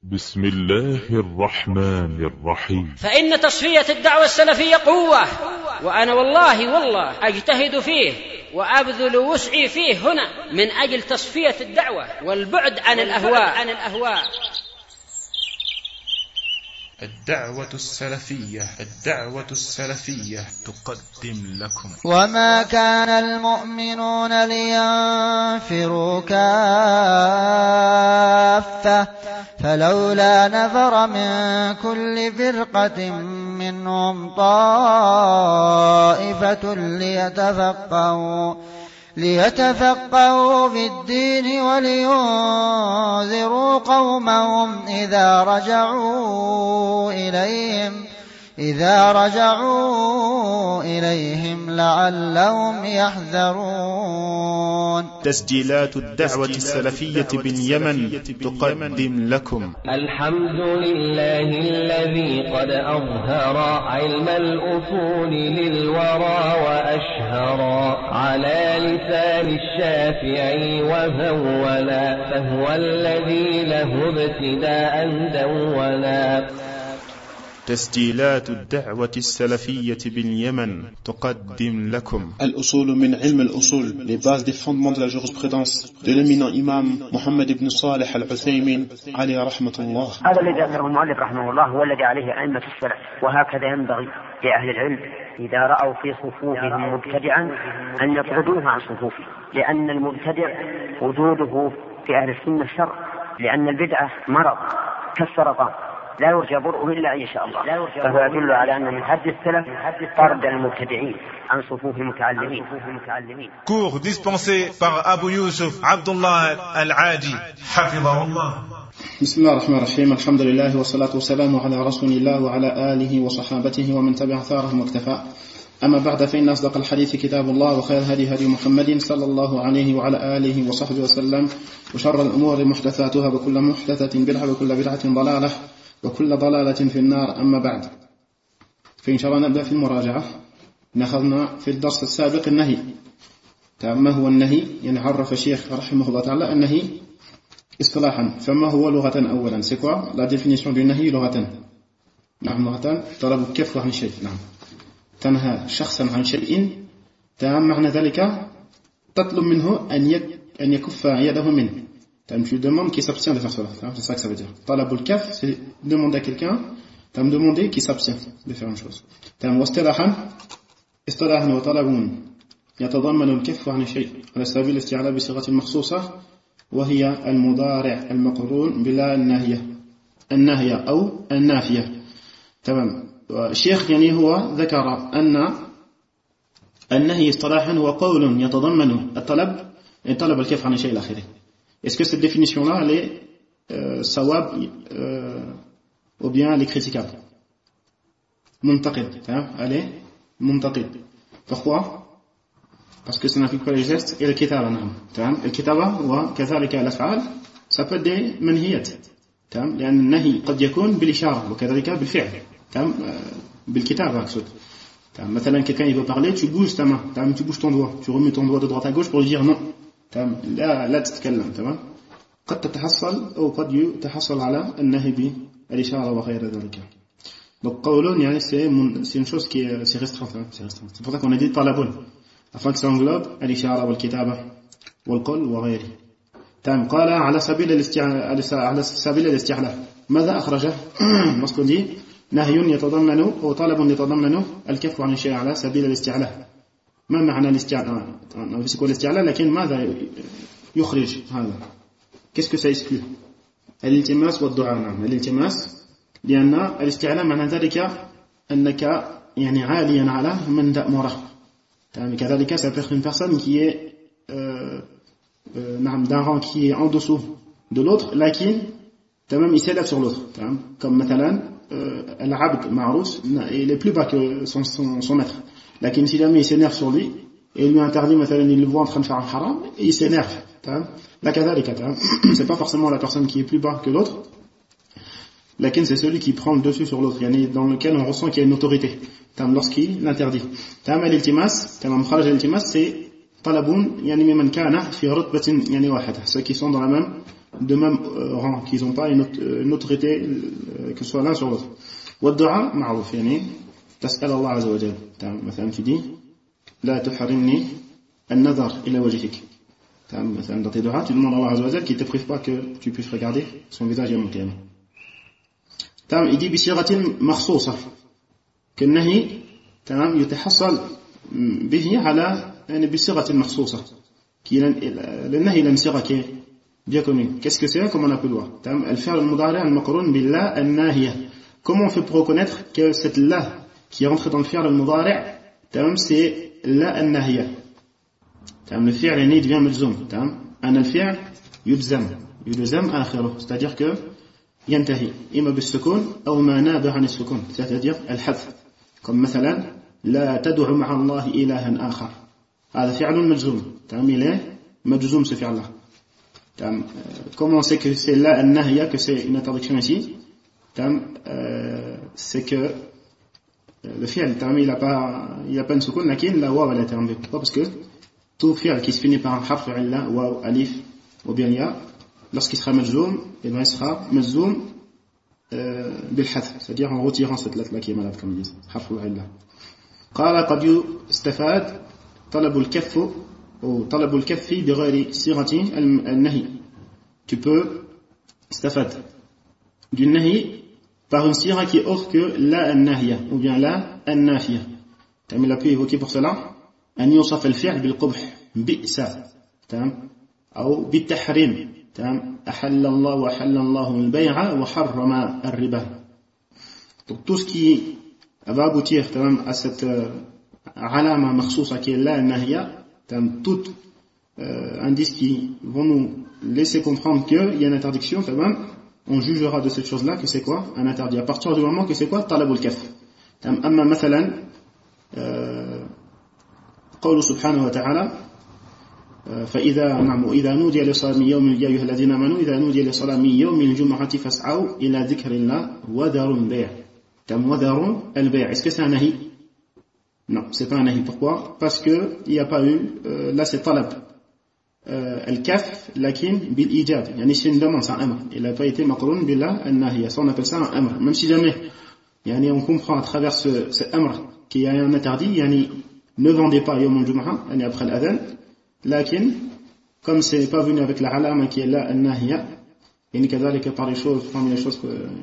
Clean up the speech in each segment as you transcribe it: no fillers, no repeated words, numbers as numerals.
بسم الله الرحمن الرحيم. فإن تصفية الدعوة السلفية قوة، وأنا والله أجتهد فيه وأبذل وسعي فيه هنا من أجل تصفية الدعوة والبعد عن الأهواء. الدعوة السلفية تقدم لكم. وما كان المؤمنون لينفروا كافة فلولا نفر من كل فرقة منهم طائفة ليتفقهوا في الدين ولينذروا قومهم إذا رجعوا إليهم لعلهم يحذرون. تسجيلات الدعوة السلفية باليمن تقدم لكم. الحمد لله الذي قد أظهر علم الأصول للورى وأشهر على لسان الشافعي وهولا، فهو الذي له ابتداء دولا. تسجيلات الدعوة السلفية باليمن تقدم لكم. الأصول من علم الأصول, les bases des fondements de la jurisprudence de l'éminent imam Mohammed ibn Salih al-Uthaymin عليه رحمة الله. هذا الذي ذكره المؤلف رحمه الله هو الذي عليه أئمة السلف، وهكذا ينبغي لأهل العلم إذا رأوا في صفوفهم مبتدعا أن يطردوه عن صفوفه، لأن المبتدع وجوده في أهل السنة شر، لأن البدعة مرض كالسرطان لا يرجى برؤه إلا إن شاء الله، فهو يدل على أن من حد السلف طرد المبتدعين عن صفوف المتعلمين. Cours dispensé par Abu Yusuf Abdullah Al-Adi حفظه الله. بسم الله الرحمن الرحيم. الحمد لله والصلاة والسلام على رسول الله وعلى آله وصحابته ومن تبع ثارهم واكتفى. أما بعد، فإن أصدق الحديث كتاب الله، وخير هدي محمد صلى الله عليه وعلى آله وصحبه وسلم، وشر الأمور محدثاتها، وكل محدثة بدعة، وكل بدعة ضلالة، وكل ضلالة في النار. أما بعد، فإن شاء الله نبدأ في المراجعة. نأخذنا في الدرس السابق النهي. ما هو النهي؟ يعني عرف الشيخ رحمه الله تعالى النهي اصطلاحا. فما هو لغة أولا؟ c'est quoi la définition du نهي لغة؟ نعم، لغة طلب الكف عن شيء. نعم، تنهى شخصا عن شيء، معنى ذلك تطلب منه أن يكف يده منه. Tu demandes qu'il s'abstient de faire cela. C'est ça que ça veut dire. Talabul kaf, c'est demander à quelqu'un, me demander qu'il s'abstient de faire une chose. اصطلاحا وطلب يتضمن الكف عن شيء على سبيل الاستعلاء بصيغة مخصوصة، وهي المضارع المقرون بلا الناهية أو النافية. تمام. الشيخ يعني هو ذكر أن النهي اصطلاحا هو قول يتضمن الطلب، طلب الكف عن شيء إلى آخره. Est-ce que cette définition-là, elle est sawab ou bien elle est critiquable? Muntaqid, elle est muntaqid. Pourquoi? Parce que ça n'implique pas les gestes et le kitaba. Le kitaba wa kathalika al-af'al, ça peut être des manhiyat. لأن النهي قد يكون بالإشارة وكذلك بالفعل. بالكتابة أقصد. مثلا quelqu'un il veut parler, tu bouges ta main, tu bouges ton doigt, tu remets ton doigt de droite à gauche pour lui dire non. لا تتكلم. تمام. قد تتحصل أو قد يتحصل على النهي بالإشارة وغير ذلك. Donc قولون يعني c'est une chose qui est restreinte. C'est pour ça qu'on a dit talabun, afin que ça englobe الإشارة والكتابة والقول وغيره. تمام. قال على سبيل الاستعلاء. ماذا أخرجه؟ lorsqu'on dit نهي يتضمن أو طلب يتضمن الكف عن الشيء على سبيل الاستعلاء. ما معنى الاستعلاء؟ c'est quoi الاستعلاء؟ لكن ماذا يخرج هذا؟ qu'est-ce que ça exclut؟ الالتماس والدعاء. نعم، الالتماس، لأن الاستعلاء معنى ذلك أنك يعني عاليا على من تأمره. كذلك ça peut être une personne qui est d'un rang qui est en dessous de l'autre، لكن تمام il s'élève sur l'autre. comme مثلا العبد معروف il est plus bas que son maître. لكن si jamais il s'énerve sur lui et il lui interdit, مثلا il le voit en train de faire un haram, et il s'énerve. Là كذلك c'est pas forcément la personne qui est plus bas que l'autre, لكن c'est celui qui prend le dessus sur l'autre, dans lequel on ressent qu'il y a une autorité lorsqu'il l'interdit. الالتماس مخرج الالتماس c'est طلب يعني ممن كان في رتبة يعني واحدة, ceux qui sont dans la même de même rang, qu'ils n'ont pas une autorité que ce soit l'un sur l'autre. والدعاء معروف يعني تسأل الله عز وجل. مثلا tu dis لا تحرمني النظر إلى وجهك. مثلا dans tes du'a tu demandes à Allah عز وجل qu'il ne te prive pas que tu puisses regarder son visage يوم القيامة. il dit بصيغة مخصوصة كالنهي يتحصل به على يعني بصيغة مخصوصة. النهي لم صيغة qui est bien connue. Qu'est-ce que c'est? Comment on appelle voir? الفعل المضارع المقرون باللا الناهية. Comment on fait pour reconnaître que cette la qui rentre dans le fi'l al-mudari' c'est la an-nahiyya. Le fi'l yani devient majzoum. An al-fi'l yujzam akhiruh, c'est-à-dire que yantahi imma bis-sukun aw ma naba 'an as-sukun, c'est-à-dire al-hadf. Comme مثلا la tad'u ma'a Allah ilahan akhar. هذا فعل مجزوم. Il est majzoum ce fi'l là. Comment on sait que c'est la an-nahiyya, que c'est une interdiction ici? C'est que le fi'l il a pas une soukoun, lakin la waw elle a été enlevée. Pourquoi? Parce que tout fi'l qui se finit par un harf illa, waw, alif ou bien ya, lorsqu'il sera majzoum, il sera majzoum bil hadf, c'est-à-dire en retirant cette lettre là qui est malade, comme ils disent, harf illa. قال قد يستفاد طلب الكف أو طلب الكف بغير صيغة النهي. Tu peux استفاد du nahi par une sira qui est autre que la an-nahiyya ou bien la an-nafiyya. Il a pu évoquer pour cela أن يوصف الفعل بالقبح بئس أو بالتحريم أحل الله وحل الله البيع وحرم الربا. Donc tout ce qui va aboutir à cette alama makhsousa qui est la an-nahiyya, tout indice qui vont nous laisser comprendre qu'il y a une interdiction, on jugera de cette chose-là que c'est quoi? Un interdit. À partir du moment que c'est quoi? Talabul kaf. Amma mathalan, قوله سبحانه وتعالى إذا نودي لصلاة يوم يا أيها الذين آمنوا إذا نودي لصلاة يوم الجمعة فاسعوا إلى ذكر الله وذروا البيع. وذروا البيع. Est-ce que c'est un nahi? Non, c'est pas un nahi. Pourquoi? Parce que il n'y a pas eu là c'est talab. الكف لكن بالإيجاب يعني c'est une demande, c'est un amr. Il n'a pas été maqroun billah an-nahiyya. Ça on appelle ça un amr. Même si jamais yani on comprend à travers ce amr qu'il y a un interdit, yani ne vendez pas yawm al-jum'a, yani après l'adhan, lakin comme c'est pas venu avec la alama qui est là an-nahiyya, yani kadhalika parmi les choses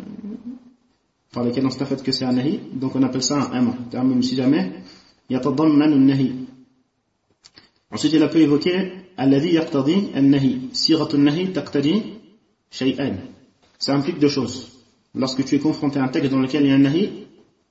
par lesquelles on se fait que c'est un nahi, donc on appelle ça un amr. Même si jamais yatadamman an-nahi. Ensuite il a pu évoquer الذي يقتضي النهي. صيغة النهي تقتضي شيئان. Ça implique deux choses. Lorsque tu es confronté à un texte dans lequel il y a un nahi,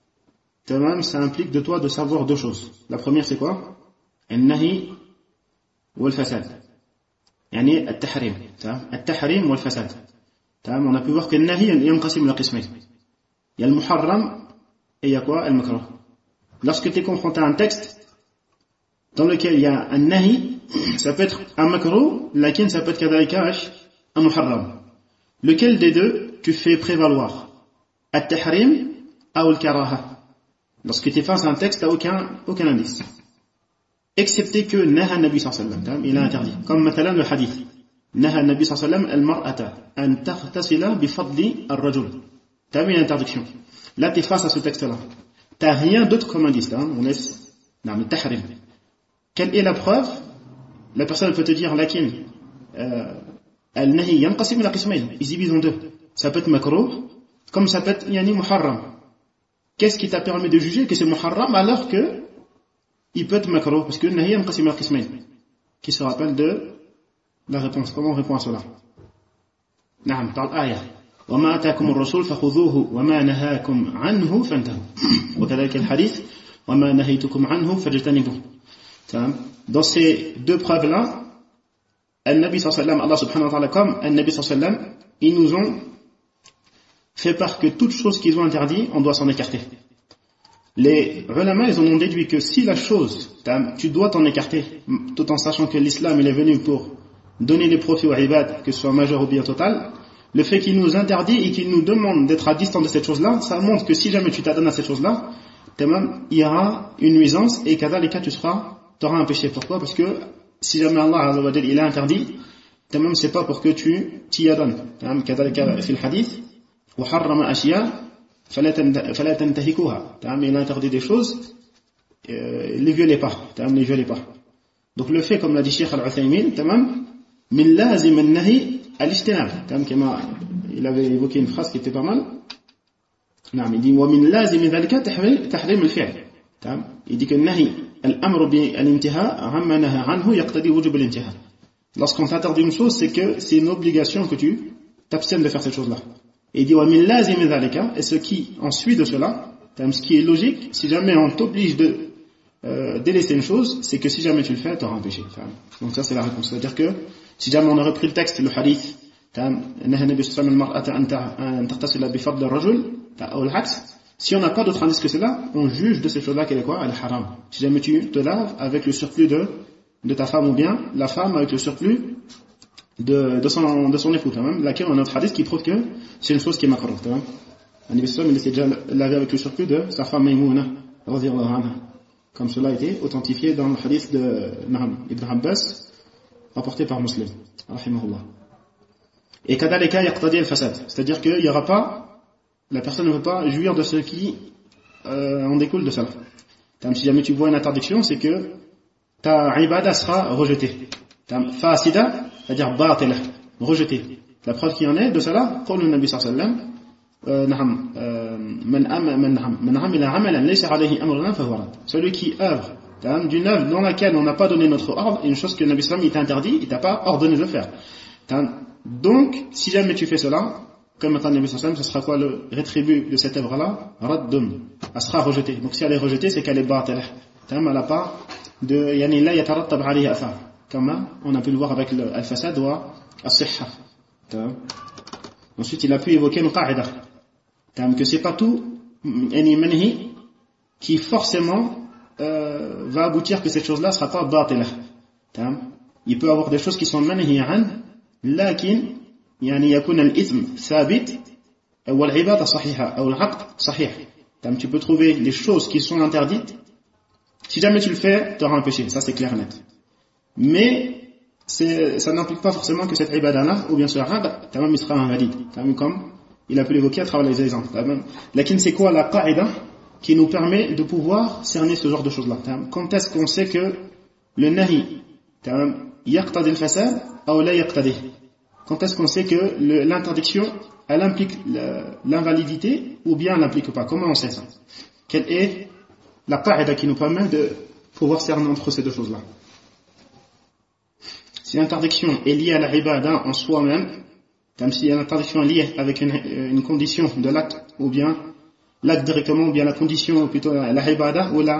ça implique de toi de savoir deux choses. La première c'est quoi? النهي والفساد. يعني التحريم. التحريم والفساد. On a pu voir que النهي ينقسم إلى قسمين. Il y a le muharram et il y a quoi? Le makruh. Lorsque tu es confronté à un texte dans lequel il y a un nahi, ça peut être un makruh, lakin ça peut être kadhalika un muharram. Lequel des deux tu fais prévaloir? At-tahrim ou al-karaha? Lorsque tu es face à un texte, tu n'as aucun indice. Excepté que naha nabi sallallahu alayhi wa sallam, il a interdit. Comme مثلا le hadith. Naha nabi sallallahu alayhi wa sallam al-mar'ata an taghtasila bi fadli ar-rajul. Tu as mis une interdiction. Là tu es face à ce texte-là. Tu n'as rien d'autre comme indice. On laisse le tahrim. Quelle est la preuve? La personne peut te dire lakin al-nahi yanqasim ila qismayn, ils divisent en deux. Ça peut être makruh comme ça peut être yani muharram. Qu'est-ce qui t'a permis de juger que c'est muharram alors que il peut être makruh? Parce que nahi yanqasim ila qismayn. Qui se rappelle de la réponse? Comment on répond à cela? Naam, dans l'ayah. وما آتاكم الرسول فخذوه وما نهاكم عنه فانتهوا وكذلك الحديث وما نهيتكم عنه فاجتنبوه. Dans ces deux preuves-là, Al-Nabi sallallahu Allah subhanahu wa ta'ala comme Al-Nabi sallallahu ils nous ont fait part que toute chose qu'ils ont interdit, on doit s'en écarter. Les ulama, ils en ont déduit que si la chose, tu dois t'en écarter, tout en sachant que l'islam il est venu pour donner les profits aux ibad, que ce soit majeur ou bien total, le fait qu'il nous interdit et qu'il nous demande d'être à distance de cette chose-là, ça montre que si jamais tu t'adonnes à cette chose-là, il y aura une nuisance et qu'à les cas tu auras un péché. Pourquoi? Parce que si jamais Allah il a interdit, تمام c'est pas pour que tu t'y adonnes تمام كذلك في الحديث وحرم أشياء فلا تنتهكوها تمام il interdit des choses les violez pas تمام les violez pas donc le fait comme l'a dit Cheikh Al-Uthaymin تمام من لازم النهي الاجتناب تمام كما il avait évoqué une phrase qui était pas mal نعم il dit ومن لازم ذلك تحريم الفعل تمام il dit que النهي الأمر بالانتهاء عما نهى عنه يقتضي وجوب الانتهاء. Lorsqu'on t'interdit une chose, c'est que c'est une obligation que tu t'abstiennes de faire cette chose-là. Et il dit ومن لازم ذلك, et ce qui en suit de cela, ce qui est logique, si jamais on t'oblige de délaisser une chose, c'est que si jamais tu le fais, tu auras un péché. Donc ça c'est la réponse. C'est-à-dire que si jamais on aurait pris le texte, le hadith, نهى النبي صلى الله عليه وسلم المرأة أن تغتسل بفضل الرجل أو العكس. Si on n'a pas d'autre indice que cela, on juge de cette chose-là qu'elle est quoi? Elle est haram. Si jamais tu te laves avec le surplus de ta femme ou bien la femme avec le surplus de son époux, même, laquelle on a un autre hadith qui prouve que c'est une chose qui est makruh. Il s'est déjà lavé avec le surplus de sa femme Maïmouna, comme cela a été authentifié dans le hadith de Ibn Abbas, rapporté par Muslim. Et kadalika yaqtadi al-fasad, c'est-à-dire qu'il n'y aura pas, la personne ne veut pas jouir de ce qui en découle de cela. Si jamais tu vois une interdiction, c'est que ta ibada sera rejetée. Fasida, c'est-à-dire batila, rejetée. La preuve qui en est de cela, قول النبي صلى الله عليه وسلم من عمل عملا ليس عليه أمرنا فهو رد. Celui qui œuvre d'une œuvre dans laquelle on n'a pas donné notre ordre, une chose que le Nabi sallallahu alayhi wa sallam t'interdit, il t'a pas ordonné de le faire. Donc, si jamais tu fais cela, comme maintenant le Nabi sallallahu alayhi wa sallam, ce sera quoi le rétribut de cette œuvre-là? Raddun. Elle sera rejetée. Donc si elle est rejetée, c'est qu'elle est batila. Elle n'a pas de yani la yatarattab alayha athar. Comme on a pu le voir avec al-fasad ou al-sihha. Ensuite, il a pu évoquer une qa'ida. Que c'est pas tout yani manhi qui forcément va aboutir que cette chose-là sera pas batila. Il peut y avoir des choses qui sont manhiyan, lakin يعني يكون الإثم ثابت والعبادة صحيحة أو العقد صحيح. Tu peux trouver les choses qui sont interdites. Si jamais tu le fais, tu auras un péché. Ça c'est clair et net. Mais ça n'implique pas forcément que cette ibada-là, ou bien ce aqd, il sera invalide. Comme il a pu l'évoquer à travers les exemples. Lakin c'est quoi la qa'ida qui nous permet de pouvoir cerner ce genre de choses-là? Quand est-ce qu'on sait que le nahi yaqtadi al-fasad ou la yaqtadi? Quand est-ce qu'on sait que l'interdiction, elle implique l'invalidité ou bien elle n'implique pas? Comment on sait ça? Quelle est la qa'ida qui nous permet de pouvoir cerner entre ces deux choses-là? Si l'interdiction est liée à la ibada en soi-même, comme si l'interdiction est liée avec une condition de l'acte, ou bien l'acte directement, ou bien la condition, ou plutôt la ibada, ou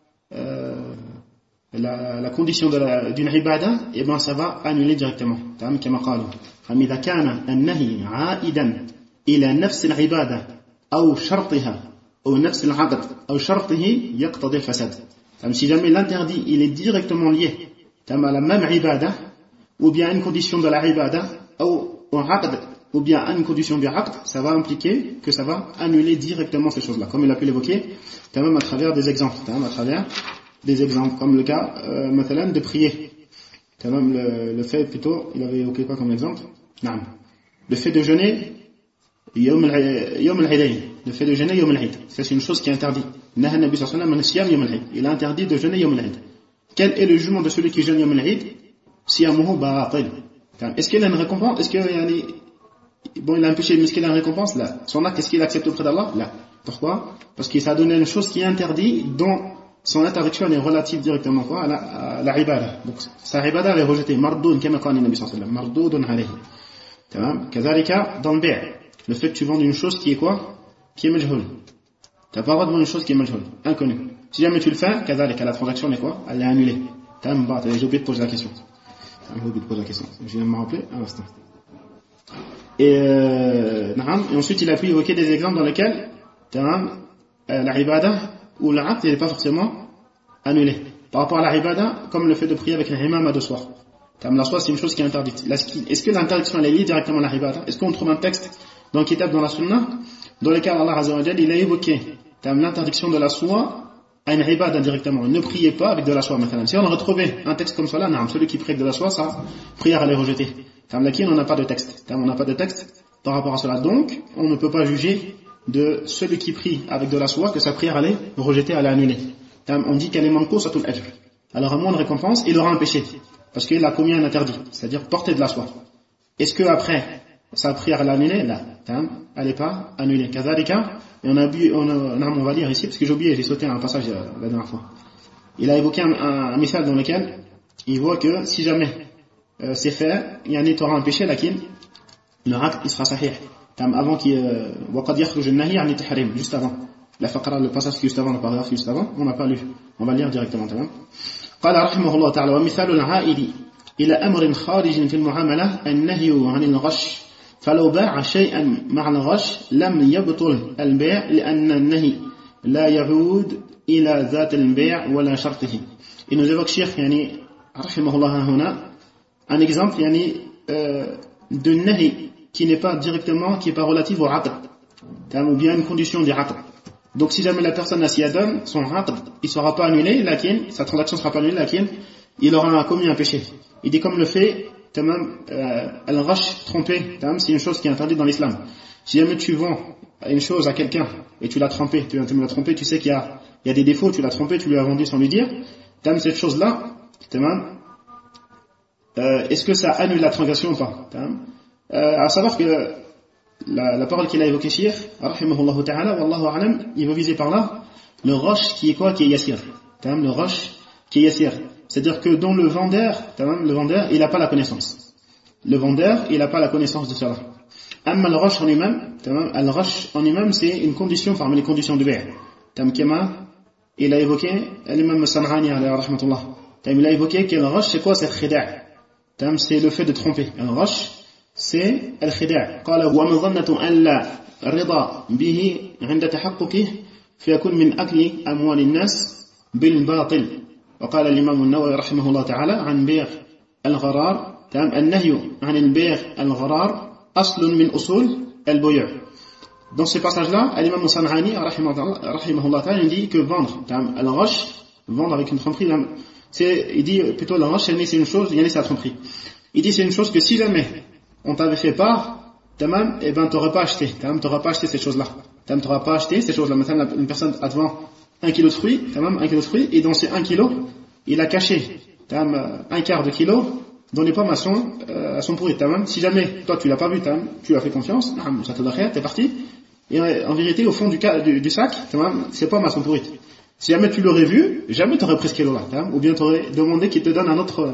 la condition d'une ibada, et ben ça va annuler directement. كما قالوا فإذا كان النهي عائدا إلى نفس العبادة أو شرطها أو نفس العقد أو شرطه يقتضي الفساد. Si jamais l'interdit il est directement lié à la même ibada ou bien à une condition de la ibada ou un aqd ou bien à une condition du aqd, ça va impliquer que ça va annuler directement ces choses-là, comme il a pu l'évoquer même à travers des exemples, à travers des exemples comme le cas de prier. Même le fait plutôt, il avait évoqué quoi comme exemple? Le fait de jeûner Yawm al-Idayn, le fait de jeûner Yawm al-Eid, ça c'est une chose qui est interdite. Naha Nabi sallallahu alayhi wa sallam Yawm al-Eid, il a interdit de jeûner Yawm al-Eid. Quel est le jugement de celui qui jeûne Yawm al-Eid? Siyamuhu batil. Est-ce qu'il a une récompense? Est-ce qu'il il a un péché, mais est-ce qu'il a une récompense? Là. Son acte, est-ce qu'il accepte auprès d'Allah? Là. Pourquoi? Parce qu'il s'est donné une chose qui est interdite, dont son interdiction est relative directement quoi, à la ibada. Donc sa ibada elle est rejetée. Mardoun, comme a dit Nabi sallallahu alayhi wa sallam. Mardoun alayhi. Tamam. Kazalika, dans le bay', le fait que tu vendes une chose qui est quoi? Qui est majhoul. Tu n'as pas le droit de vendre une chose qui est majhoul, inconnue. Si jamais tu le fais, kazalika, la transaction est quoi? Elle est annulée. Tamam, j'ai oublié de poser la question. Je viens de me rappeler un instant. Et ensuite il a pu évoquer des exemples dans lesquels la ibada ou l'acte n'est pas forcément annulé. Par rapport à la ibada, comme le fait de prier avec un imam à deux soirs. La soie, c'est une chose qui est interdite. Est-ce que l'interdiction est liée directement à la ibada? Est-ce qu'on trouve un texte dans le kitab, dans la sunna, dans lequel Allah Azza wa Jalla, il a évoqué l'interdiction de la soie à une ibada directement? Ne priez pas avec de la soie, maintenant. Si on a retrouvé un texte comme cela, celui qui prie avec de la soie, sa prière elle est rejetée. Lakin, on n'a pas de texte. On n'a pas de texte par rapport à cela. Donc, on ne peut pas juger de celui qui prie avec de la soie que sa prière allait rejeter, allait annuler. On dit qu'elle est manqousatul ajr. Alors, à moins de récompense, il aura un péché. Parce qu'il a commis un interdit, c'est-à-dire porter de la soie. Est-ce que après sa prière elle est annulée? Là, elle n'est pas annulée. Kadhalika, et on va lire ici, parce que j'ai oublié, j'ai sauté un passage la dernière fois. Il a évoqué un message dans lequel il voit que si jamais c'est fait, il y a un aura un péché, lakin le acte il sera sahih. Avant qu'il waqad yakhruj an-nahy 'an at-tahrim, juste avant. La faqra, le passage juste avant, le paragraphe juste avant, on n'a pas lu. On va lire directement. قال رحمه الله تعالى ومثال العائد إلى أمر خارج في المعاملة النهي عن الغش فلو باع شيئا مع الغش لم يبطل البيع لأن النهي لا يعود إلى ذات البيع ولا شرطه. Il nous évoque Cheikh يعني رحمه الله هنا un exemple يعني de nahi qui n'est pas directement, qui n'est pas relative au aqd ou bien une condition du aqd. Donc si jamais la personne s'y adonne, son aqd, il ne sera pas annulé, lakin, sa transaction ne sera pas annulée, lakin, il aura commis un péché. Il dit comme le fait, al-ghash, tromper, c'est une chose qui est interdite dans l'islam. Si jamais tu vends une chose à quelqu'un, et tu l'as trompé, tu l'as trompé, tu sais qu'il y a des défauts, tu l'as trompé, tu lui as vendu sans lui dire, cette chose-là, est-ce que ça annule la transaction ou pas? À savoir que la parole qu'il a évoquée Cheikh, rahimahullah ta'ala, wallahu a'lam, il va viser par là le roche qui est quoi? Qui est yassir. Le roche qui est yassir. C'est-à-dire que dans le vendeur, il n'a pas la connaissance. Le vendeur, il n'a pas la connaissance de cela. Amma le roche en lui-même, c'est une condition parmi les conditions de bi'r. Il a évoqué, l'imam San'ani, rahmatullah. Il a évoqué que le roche, c'est quoi? C'est le khida'. C'est le fait de tromper. Le roche, c'est الخداع قال ومظنة أن لا رضا به عند تحققه فيكون من أكل أموال الناس بالباطل. وقال الإمام النووي رحمه الله تعالى عن بيع الغرار النهي عن البيع الغرار أصل من أصول البيوع. Dans ce passage-là, l'imam San'ani rahimahullah ta'ala il dit que vendre al-ghash, vendre avec une tromperie, il dit plutôt al-ghash c'est une chose, c'est la tromperie. Il dit c'est une chose que si jamais on t'avait fait part, et ben t'aurais pas acheté, t'aurais pas acheté cette chose-là. T'aurais pas acheté cette chose-là. Maintenant, une personne a devant 1 kilo de fruits, 1 kilo de fruits, et dans ces 1 kilo, il a caché, 1/4 de kilo dans les pommes à son pourri. Si jamais, toi tu l'as pas vu, tu as fait confiance, ça te doit rien, t'es parti, et en vérité, au fond du sac, c'est pommes à son pourri. Si jamais tu l'aurais vu, jamais tu aurais pris ce kilo-là, ou bien tu aurais demandé qu'il te donne un autre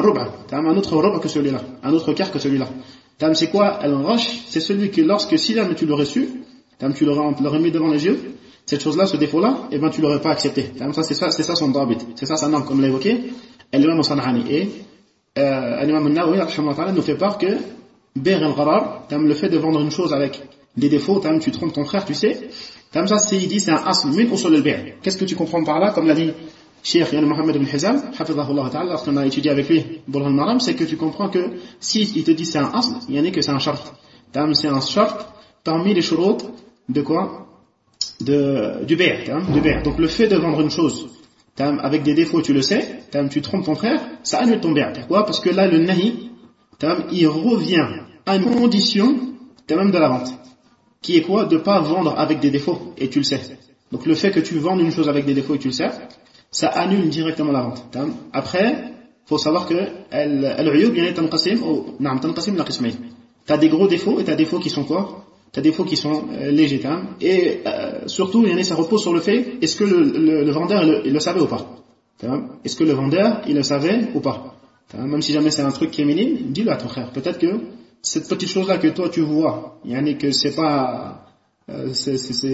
roba que celui-là, un autre quart que celui-là. C'est quoi al-ghash? C'est celui que si jamais tu l'aurais su, tu l'aurais mis devant les yeux, cette chose-là, ce défaut-là, et ben tu l'aurais pas accepté. C'est ça son dabit, c'est ça sa norme, comme l'a évoqué l'imam San'ani. Et l'imam al-Nawawi nous fait part que bir al-gharar, le fait de vendre une chose avec des défauts, tu trompes ton frère, tu sais. Ça, il dit, c'est un asl min usul al-bi'. Qu'est-ce que tu comprends par là? Comme l'a dit Cheikh Mohammed ibn Hizam, hafidhahullah ta'ala, lorsqu'on a étudié avec lui Bulugh al-Maram, c'est que tu comprends que si il te dit c'est un asl, il y en a que c'est un shart. C'est un shart parmi les shurut de quoi? Du bi'. Donc le fait de vendre une chose avec des défauts, tu le sais, tu trompes ton frère, ça annule ton bi'. Pourquoi? Parce que là, le nahi, il revient à une condition de la vente. Qui est quoi? De pas vendre avec des défauts, et tu le sais. Donc le fait que tu vendes une chose avec des défauts et tu le sais, ça annule directement la vente. Après, faut savoir que al-uyub yani tanqasim la qismayn. T'as des gros défauts et t'as des défauts qui sont quoi? T'as des défauts qui sont légers. Et surtout, ça repose sur le fait, est-ce que le vendeur il le savait ou pas? Est-ce que le vendeur il le savait ou pas? Même si jamais c'est un truc qui est minime, dis-le à ton frère. Peut-être que cette petite chose-là que toi tu vois, que c'est pas, c'est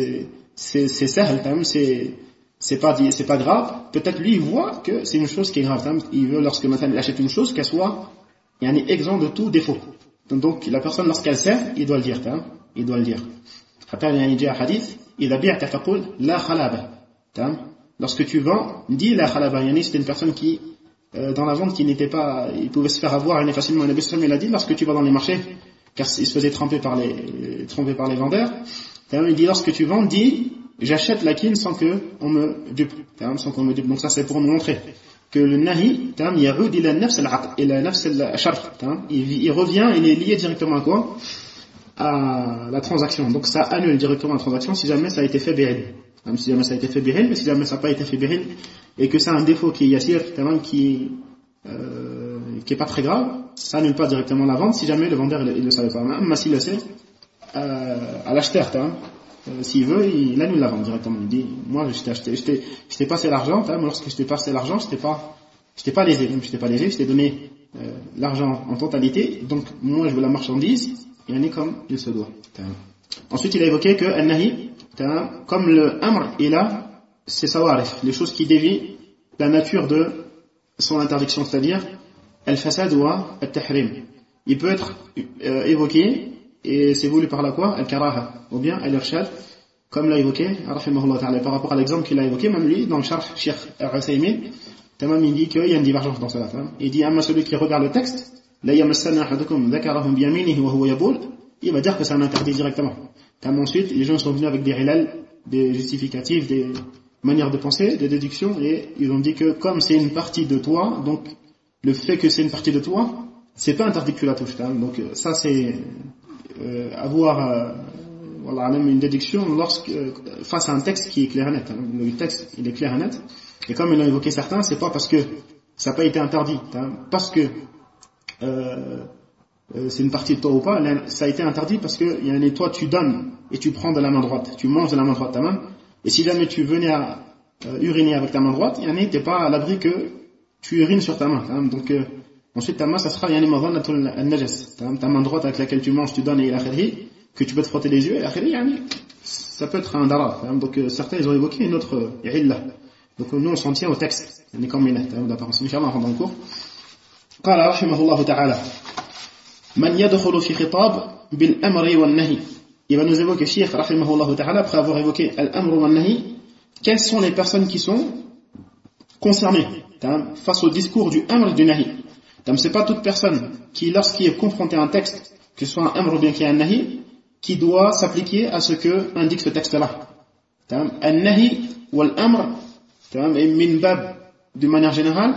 sahl, c'est pas grave. Peut-être lui il voit que c'est une chose qui est grave. Il veut lorsque maintenant il achète une chose qu'elle soit, exempt de tout défaut. Donc la personne lorsqu'elle sait, il doit le dire. Il doit le dire. Après il y a un hadith, إذا بعت فقل لا خلابة. Lorsque tu vends, dis la khalaba. C'était une personne qui dans la vente qui n'était pas, il pouvait se faire avoir facilement. Nabi sallallahu alayhi wa sallam, il a dit, lorsque tu vas dans les marchés, car il se faisait tromper par les vendeurs, il dit, lorsque tu vends, dis, j'achète la kin sans qu'on me dupe. Donc ça c'est pour nous montrer que le nahi, yaoud ila nafs al-aqd, ila nafs al-shart, il revient, il est lié directement à quoi? À la transaction. Donc ça annule directement la transaction si jamais ça a été fait bi'il. Si jamais ça a été fait bi'il, mais si jamais ça n'a pas été fait bi'il, et que c'est un défaut qui est yassir, qui est pas très grave, ça annule pas directement la vente si jamais le vendeur il le savait pas. Mais s'il le sait, à l'acheteur, s'il veut, il annule la vente directement. Il dit, moi je t'ai passé l'argent, moi lorsque je t'ai passé l'argent, je t'ai pas lésé, je t'ai donné l'argent en totalité, donc moi je veux la marchandise, il en est comme il se doit. Ensuite il a évoqué que al-nahi, comme le amr est là, c'est sawarif, les choses qui dévient la nature de son interdiction, c'est-à-dire al-fasad ou al-tahrim. Il peut être évoqué, et c'est voulu par la quoi? Al-karaha, ou bien al-irshad, comme l'a évoqué, rahimahullah ta'ala, par rapport à l'exemple qu'il a évoqué, même lui, dans le Sharh Cheikh Al-Usaymin, il dit qu'il y a une divergence dans cela. Il dit, celui qui regarde le texte, la yamassanna ahadukum dhakarahum biyaminihi wa huwa yabul, il va dire que c'est un interdit directement. Ensuite, les gens sont venus avec des hilal, des justificatifs, des manières de penser, des déductions, et ils ont dit que comme c'est une partie de toi, donc le fait que c'est une partie de toi, c'est pas interdit que tu la touches. Donc ça c'est avoir même une déduction face à un texte qui est clair et net. Le texte il est clair et net, et comme ils l'ont évoqué certains, c'est pas parce que ça n'a pas été interdit, parce que c'est une partie de toi ou pas, ça a été interdit parce que toi tu donnes et tu prends de la main droite, tu manges de la main droite ta main, et si jamais tu venais à uriner avec ta main droite, t'es pas à l'abri que tu urines sur ta main. Donc ensuite ta main ça sera madhannatul najas, ta main droite avec laquelle tu manges, tu donnes et l'akhiri, que tu peux te frotter les yeux, et l'akhiri ça peut être un darar. Donc certains ils ont évoqué une autre illa. Donc nous on s'en tient au texte, on est comme une d'apparence. Inch'Allah on rentre dans le cours. قال رحمه الله تعالى من يدخل في خطاب بالأمر والنهي. Il va nous évoquer Cheikh rahimahullah ta'ala, après avoir évoqué al-amr wa nahi, quelles sont les personnes qui sont concernées face au discours du amr et du nahi. C'est pas toute personne qui, lorsqu'il est confronté à un texte, que ce soit un amr ou bien qu'il y ait un nahi, qui doit s'appliquer à ce que indique ce texte-là. Al-nahi ou al-amr, et min bab, d'une manière générale,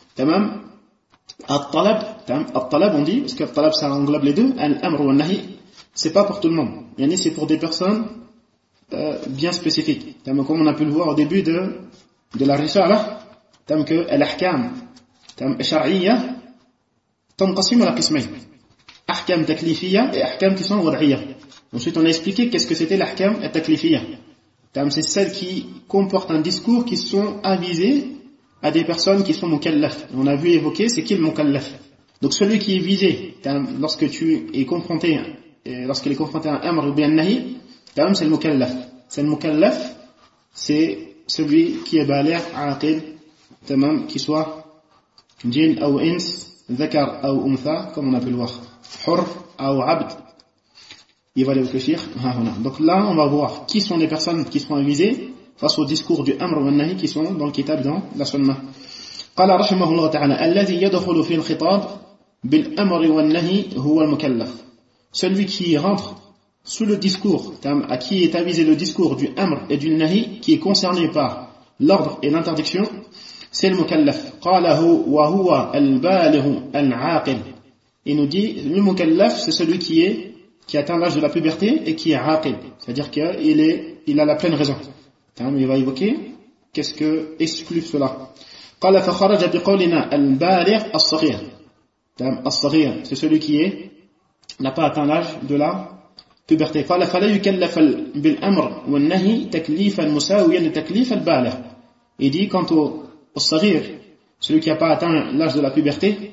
Al-talab on dit, parce que al-talab ça englobe les deux, al-amr ou al-nahi, c'est pas pour tout le monde. C'est pour des personnes bien spécifiques. Comme on a pu le voir au début de la risala, que al-ahkam shar'iyya tanqasim ala qismayn. Ahkam taklifiyya et ahkam qui sont wad'iyya. Ensuite on a expliqué qu'est-ce que c'était l'ahkam taklifiyya. C'est celles qui comportent un discours qui sont avisés à des personnes qui sont mukallaf. On a vu évoquer c'est qui le mukallaf. Donc celui qui est visé lorsque tu es confronté, lorsqu'il est confronté à un amr ou bien un nahi, c'est le mukallaf. C'est le mukallaf, c'est celui qui est baligh, aqil, qui soit djinn ou ins, dhakar ou untha, comme on a pu le voir, hur ou abd. Il va l'évoquer. Donc là, on va voir qui sont les personnes qui sont visées face au discours du amr ou nahi qui sont dans le kitab, dans la sunnah. قال رحمه الله تعالى الذي يدخل في الخطاب بالأمر والنهي هو المكلف. Celui qui rentre sous le discours, à qui est avisé le discours du amr et du nahi, qui est concerné par l'ordre et l'interdiction, c'est le mukallaf. قاله وهو البالغ العاقل. Il nous dit le mukallaf c'est celui qui atteint l'âge de la puberté et qui est aqil, c'est-à-dire qu'il a la pleine raison. Il va évoquer qu'est-ce que exclut cela. قال فخرج بقولنا البالغ الصغير. الصغير c'est celui qui n'a pas atteint l'âge de la puberté. قال فلا يكلف بالأمر والنهي تكليفا مساويا لتكليف البالغ. Il dit quant au صغير, celui qui n'a pas atteint l'âge de la puberté,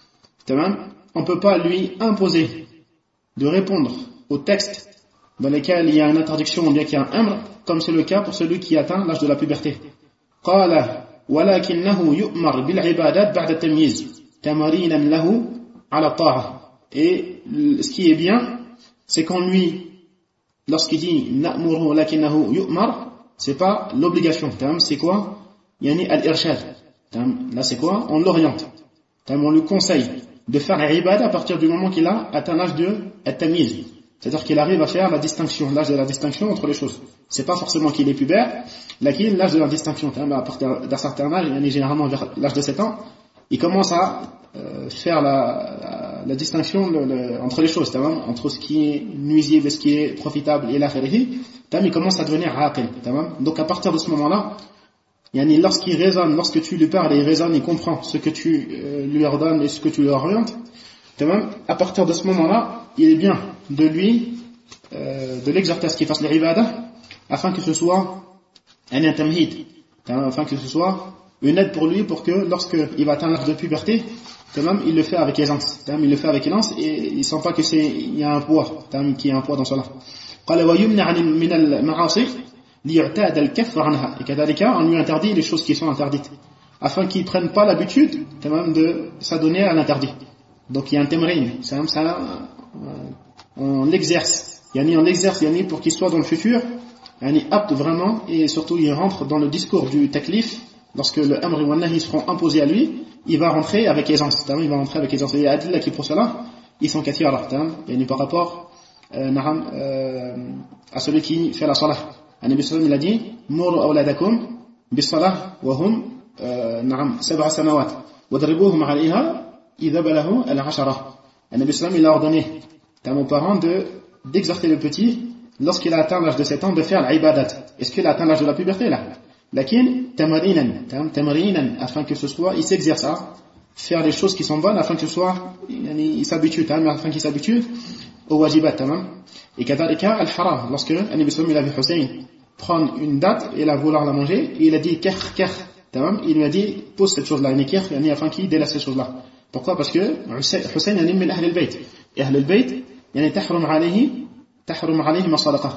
on ne peut pas lui imposer de répondre aux textes dans lesquels il y a une interdiction ou bien qu'il y a un amr, comme c'est le cas pour celui qui atteint l'âge de la puberté. قال ولكنه يؤمر بالعبادات بعد التمييز تمرينا له على الطاعة. Et ce qui est bien, c'est qu'on lui, lorsqu'il dit نأمره ولكنه يؤمر, c'est pas l'obligation. C'est quoi? يعني al-irshad. Là c'est quoi? On l'oriente. On lui conseille de faire l'ibada à partir du moment qu'il a atteint l'âge de at-tamyiz. C'est-à-dire qu'il arrive à faire la distinction, l'âge de la distinction entre les choses. C'est pas forcément qu'il est pubère, lakin l'âge de la distinction, à partir d'un certain âge, généralement vers l'âge de 7 ans, il commence à faire la distinction entre les choses, entre ce qui est nuisible et ce qui est profitable et l'akhirihi, il commence à devenir aqil. Donc à partir de ce moment-là, lorsqu'il raisonne, lorsque tu lui parles, il raisonne, il comprend ce que tu lui ordonnes et ce que tu lui orientes, à partir de ce moment-là, il est bien de lui, de l'exhorter à ce qu'il fasse les ibadah, afin que ce soit un tamhid, afin que ce soit une aide pour lui, pour que lorsqu'il va atteindre l'âge de puberté, il le fait avec aisance, il le fait avec aisance et il ne sent pas il y a un poids, qu'il y a un poids dans cela. Et كذلك on lui interdit les choses qui sont interdites, afin qu'il ne prenne pas l'habitude de s'adonner à l'interdit. Donc il y a un temrin, on l'exerce, pour qu'il soit dans le futur apte vraiment, et surtout il rentre dans le discours du taklif. Lorsque le amr et le nahi seront imposés à lui, il va rentrer avec aisance. Il va rentrer avec aisance. Et les adilla qui pour cela, ils sont kathira, par rapport à celui qui fait la salah. Nabi sallallahu il a dit muru awladakum bis salah wa hum sab'a samawat wadribuhum 'alayha idha balaghu al-'ashara. Nabi sallallahu il a ordonné aux parents d'exhorter le petit lorsqu'il a atteint l'âge de 7 ans de faire l'ibadat. Est-ce qu'il a atteint l'âge de la puberté là? Lakin tamarinan, afin que ce soit, il s'exerce à faire les choses qui sont bonnes, afin que ce soit, il s'habitue, afin qu'il s'habitue au wajibat, et kadhalika al-haram, lorsque Nabi sallallahu il a vu Hussein prendre une date et vouloir la manger, et il a dit kher, il lui a dit pose cette chose-là, afin qu'il délaisse cette chose-là. Pourquoi? Parce que Hussein est min ahl al-bayt, et ahl al-bayt tahrum alayhi ma sadaqa.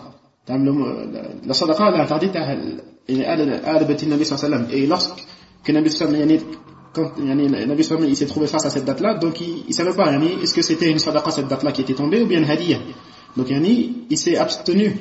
La sadaqa elle est interdite à al-bayt Nabi sallallahu alayhi wa sallam. Et lorsque Nabi sallallahu alayhi wa sallam, quand Nabi sallallahu il s'est trouvé face à cette date-là, donc il savait pas est-ce que c'était une sadaqa cette date-là qui était tombée ou bien une hadiya. Donc il s'est abstenu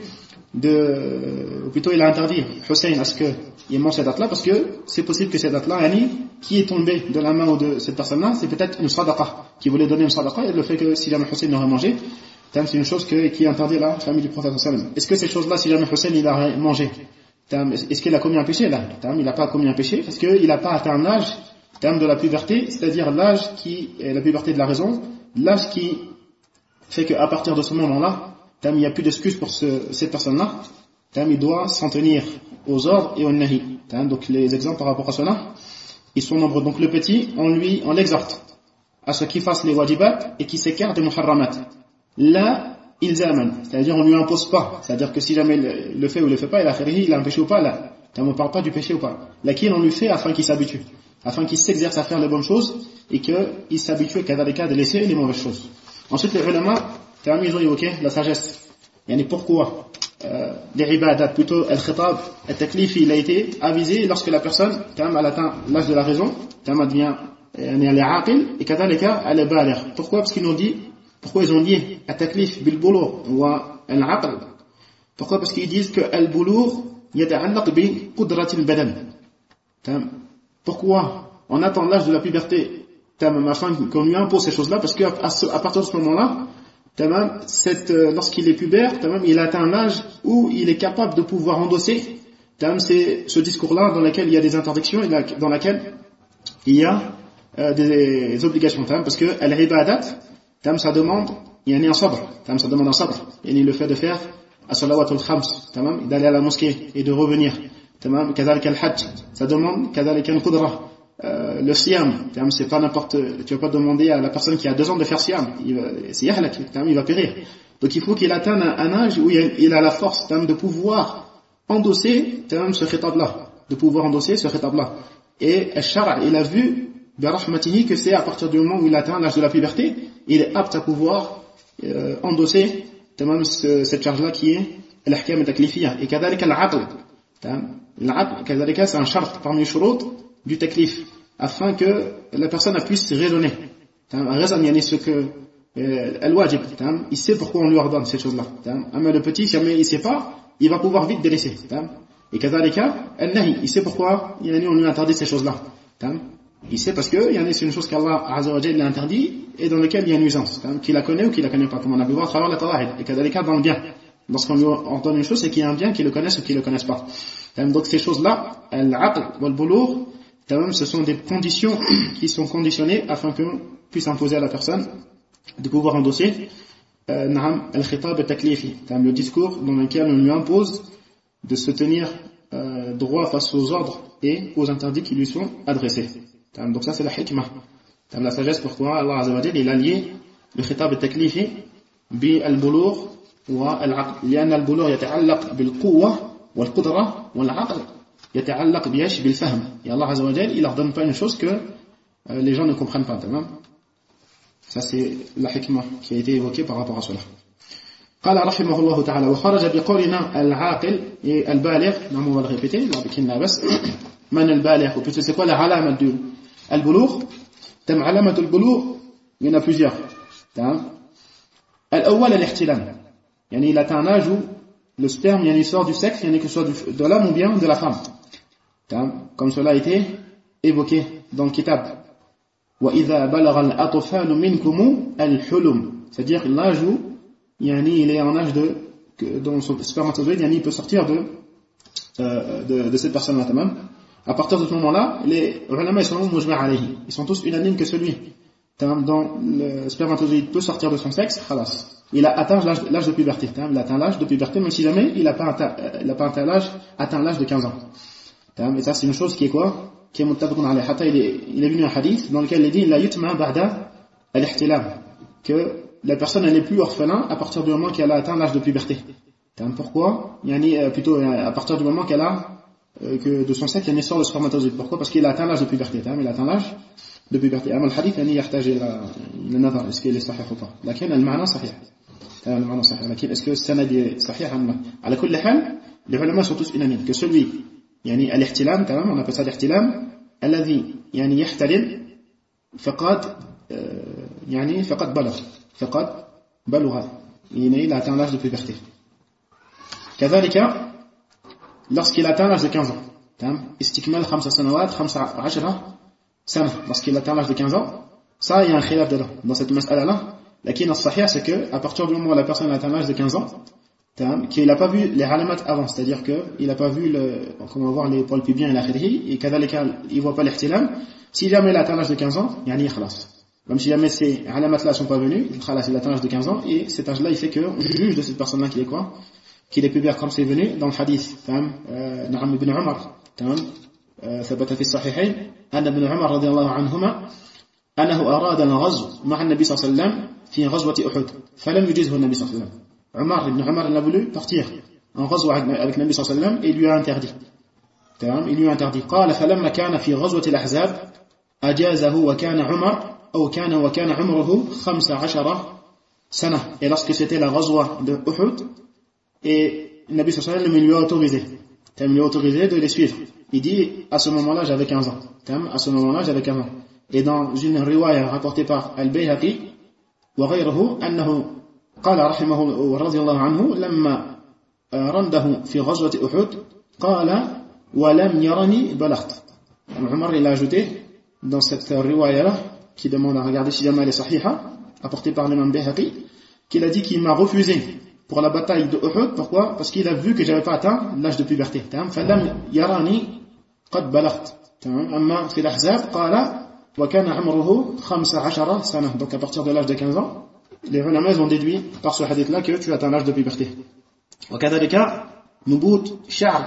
ou plutôt il a interdit Hussein à ce qu'il mange cette date-là, parce que c'est possible que cette date-là qui est tombée de la main ou de cette personne-là, c'est peut-être une sadaqa qui voulait donner une sadaqa, et le fait que si jamais Hussein n'aurait mangé, c'est une chose qui est interdite à la famille du prophète sallallahu alayhi wa sallam. Est-ce que ces choses-là, si jamais Hussein il a mangé, est-ce qu'il a commis un péché là? Il n'a pas commis un péché parce qu'il n'a pas atteint l'âge de la puberté, c'est-à-dire l'âge qui est la puberté de la raison, l'âge qui fait qu'à partir de ce moment-là, il n'y a plus d'excuse pour cette personne-là, il doit s'en tenir aux ordres et aux nahi. Donc les exemples par rapport à cela, ils sont nombreux. Donc le petit, on l'exhorte à ce qu'il fasse les wajibat et qu'il s'écarte des muharramat. Là, ilzaman, c'est-à-dire on ne lui impose pas, c'est-à-dire que si jamais il le fait ou il le fait pas, il a un péché ou pas, là, on ne parle pas du péché ou pas. Laquelle on lui fait afin qu'il s'habitue, afin qu'il s'exerce à faire les bonnes choses et qu'il s'habitue à de laisser les mauvaises choses. Ensuite, les ulama, ils ont évoqué la sagesse. Pourquoi les ibadat, plutôt al-khitab, al-taklif, il a été avisé lorsque la personne elle atteint l'âge de la raison, elle devient elle est aqil, et kadhalika elle est baligh. Pourquoi? Parce qu'ils ont dit, pourquoi ils ont dit at-taklif bil-bulugh wa al-aql? Pourquoi? Parce qu'ils disent que al-bulugh yata'allaq bi qudrati al-badan. Pourquoi on attend l'âge de la puberté afin qu'on lui impose ces choses-là? Parce qu'à partir de ce moment-là, lorsqu'il est pubère, il atteint un âge où il est capable de pouvoir endosser c'est ce discours-là dans lequel il y a des interdictions et dans lequel il y a des obligations, parce que al-ibadat, ça demande un sabr, ça demande un sabr, et le fait de faire as-salawatul khams, d'aller à la mosquée et de revenir, kadhalika al-hajj, ça demande kadhalika al-qudra. Le siyam, c'est pas n'importe, tu vas pas demander à la personne qui a 2 ans de faire siyam, c'est yahlak, il va périr. Donc il faut qu'il atteigne un âge où il a la force de pouvoir endosser ce khitab-là, Et al-shara', il a vu birahmatihi que c'est à partir du moment où il atteint l'âge de la puberté, il est apte à pouvoir endosser cette charge-là qui est l'ahkam al-taklifiyya. Et kadhalika al-aql, l'aql, kadhalika c'est un shart parmi les shurut du taklif, afin que la personne puisse raisonner. Raisonner ce que al-wajib, il sait pourquoi on lui ordonne ces choses-là. Mais le petit, si jamais il ne sait pas, il va pouvoir vite délaisser. Et kadhalika al-nahi, il sait pourquoi on lui interdit ces choses-là. Il sait parce que c'est une chose qu'Allah Azza wa Jalla a interdit et dans laquelle il y a une nuisance, qu'il la connaît ou qu'il la connaît pas, comme on a pu voir à travers la Tawahid. Et qu'à des cas dans le bien. Lorsqu'on lui ordonne une chose, c'est qu'il y a un bien qu'il le connaisse ou qu'il le connaisse pas. Donc ces choses-là, al-aql wal-bulugh, ce sont des conditions qui sont conditionnées afin qu'on puisse imposer à la personne de pouvoir endosser al-khitab al-taklifi, le discours dans lequel on lui impose de se tenir droit face aux ordres et aux interdits qui lui sont adressés. Donc ça c'est la hikmah, la sagesse. Pourquoi Allah Azza wa Jalla il a lié le khitab al-taklifi bil-bulugh wa al-aql, لأن البلوغ يتعلق بالقوة والقدرة والعقل يتعلق بيش بالفهم. Et Allah Azza wa Jalla il leur donne pas une chose que les gens ne comprennent pas. Ça c'est la hikmah qui a été évoquée par rapport à cela. قال رحمه الله تعالى وخرج بقولنا العاقل et البالغ, on va le répéter بس من البالغ, ou plutôt c'est quoi la علامة du البلوغ. علامة البلوغ il y en a plusieurs. الأول الاحتلام, il atteint un âge où le sperme sort du sexe, que ce soit de l'homme ou bien de la femme, comme cela a été évoqué dans le kitab. وَإِذَا بَلَغَ الْأَطْفَالُ مِنْكُمُ الْحُلُمْ, c'est-à-dire l'âge où il est en âge dont son spermatozoïde il peut sortir de cette personne-là. À partir de ce moment-là, les ulama ils sont tous unanimes que celui dont le spermatozoïde peut sortir de son sexe, khalas, il a atteint l'âge de puberté. Il a atteint l'âge de puberté, même si jamais il n'a pas atteint l'âge de 15 ans. Et ça c'est une chose qui est quoi, qui est muttafaqun alayh. Hatta il est venu un hadith dans lequel il dit la yutma ba'da al-ihtilam, que la personne elle n'est plus orphelin à partir du moment qu'elle a atteint l'âge de puberté. Pourquoi? Plutôt à partir du moment qu'elle a que de son sexe il sort le spermatozoïde. Pourquoi? Parce qu'il a atteint l'âge de puberté. Il a atteint l'âge de puberté. Le hadith يحتاج إلى النظر est-ce qu'il est صحيح ou pas. لكن المعنى صحيح. المعنى صحيح. لكن est-ce que السند صحيح أم لا؟ على كل حال les ulama sont tous unanimes que celui الاحتلام, on appelle ça الاحتلام الذي يحتلم فقد بلغ il a atteint l'âge de puberté. كذلك lorsqu'il atteint l'âge de 15 ans, استكمال 5 سنوات 15 سنة, lorsqu'il atteint l'âge de 15 ans, ça il y a un khilaf dedans dans cette mas'ala là. Lakin as-sahih c'est que à partir du moment où la personne atteint l'âge de 15 ans, qu'il n'a pas vu les alamat avant, c'est-à-dire qu'il n'a pas vu comment voir les poils pubiens et la khidhi, et kadhalika il voit pas l'ihtilam, si jamais il atteint l'âge de 15 ans, khalas. Même si jamais ces alamat là sont pas venus, khalas, il atteint l'âge de 15 ans, et cet âge là il fait qu'on juge de cette personne là qu'il est quoi, qu'il est pubère comme c'est venu dans le hadith Na'am ibn Umar, ثبت في الصحيحين أن ابن عمر رضي الله عنهما أنه أراد الغزو مع النبي صلى الله عليه وسلم في غزوة أحد فلم يجزه النبي صلى الله عليه وسلم. Ibn Umar il a voulu partir en غزوة avec النبي صلى الله عليه وسلم et il lui a interdit. Il lui a interdit. قال فلما كان في غزوة الأحزاب أجازه وكان عمره 15 سنة. Et lorsque c'était la غزوة de Uhud, et le Nabi sallallahu alayhi wa sallam lui a autorisé. Il lui a autorisé de les suivre. Il dit, à ce moment-là, j'avais 15 ans. À ce moment-là, j'avais 15 ans. Et dans une riwaya rapportée par Al-Bayhaqi, وغيره أنه قال رحمه رضي الله عنه لما رنده في غزوة أحد قال ولم يرني بلغت. Omar il a ajouté dans cette riwaya-là, qui demande à regarder si jamais elle est sahiha, apportée par l'imam Bayhaqi, qu'il a dit qu'il m'a refusé pour la bataille de Uhud. Pourquoi? Parce qu'il a vu que j'avais pas atteint l'âge de puberté. فلم يراني قد بلغت. أما في الأحزاب قال وكان عمره 15 سنة. Donc à partir de l'âge de 15 ans, les ulama ont déduit par ce hadith-là que tu atteins l'âge de puberté. وكذلك نبوت شعر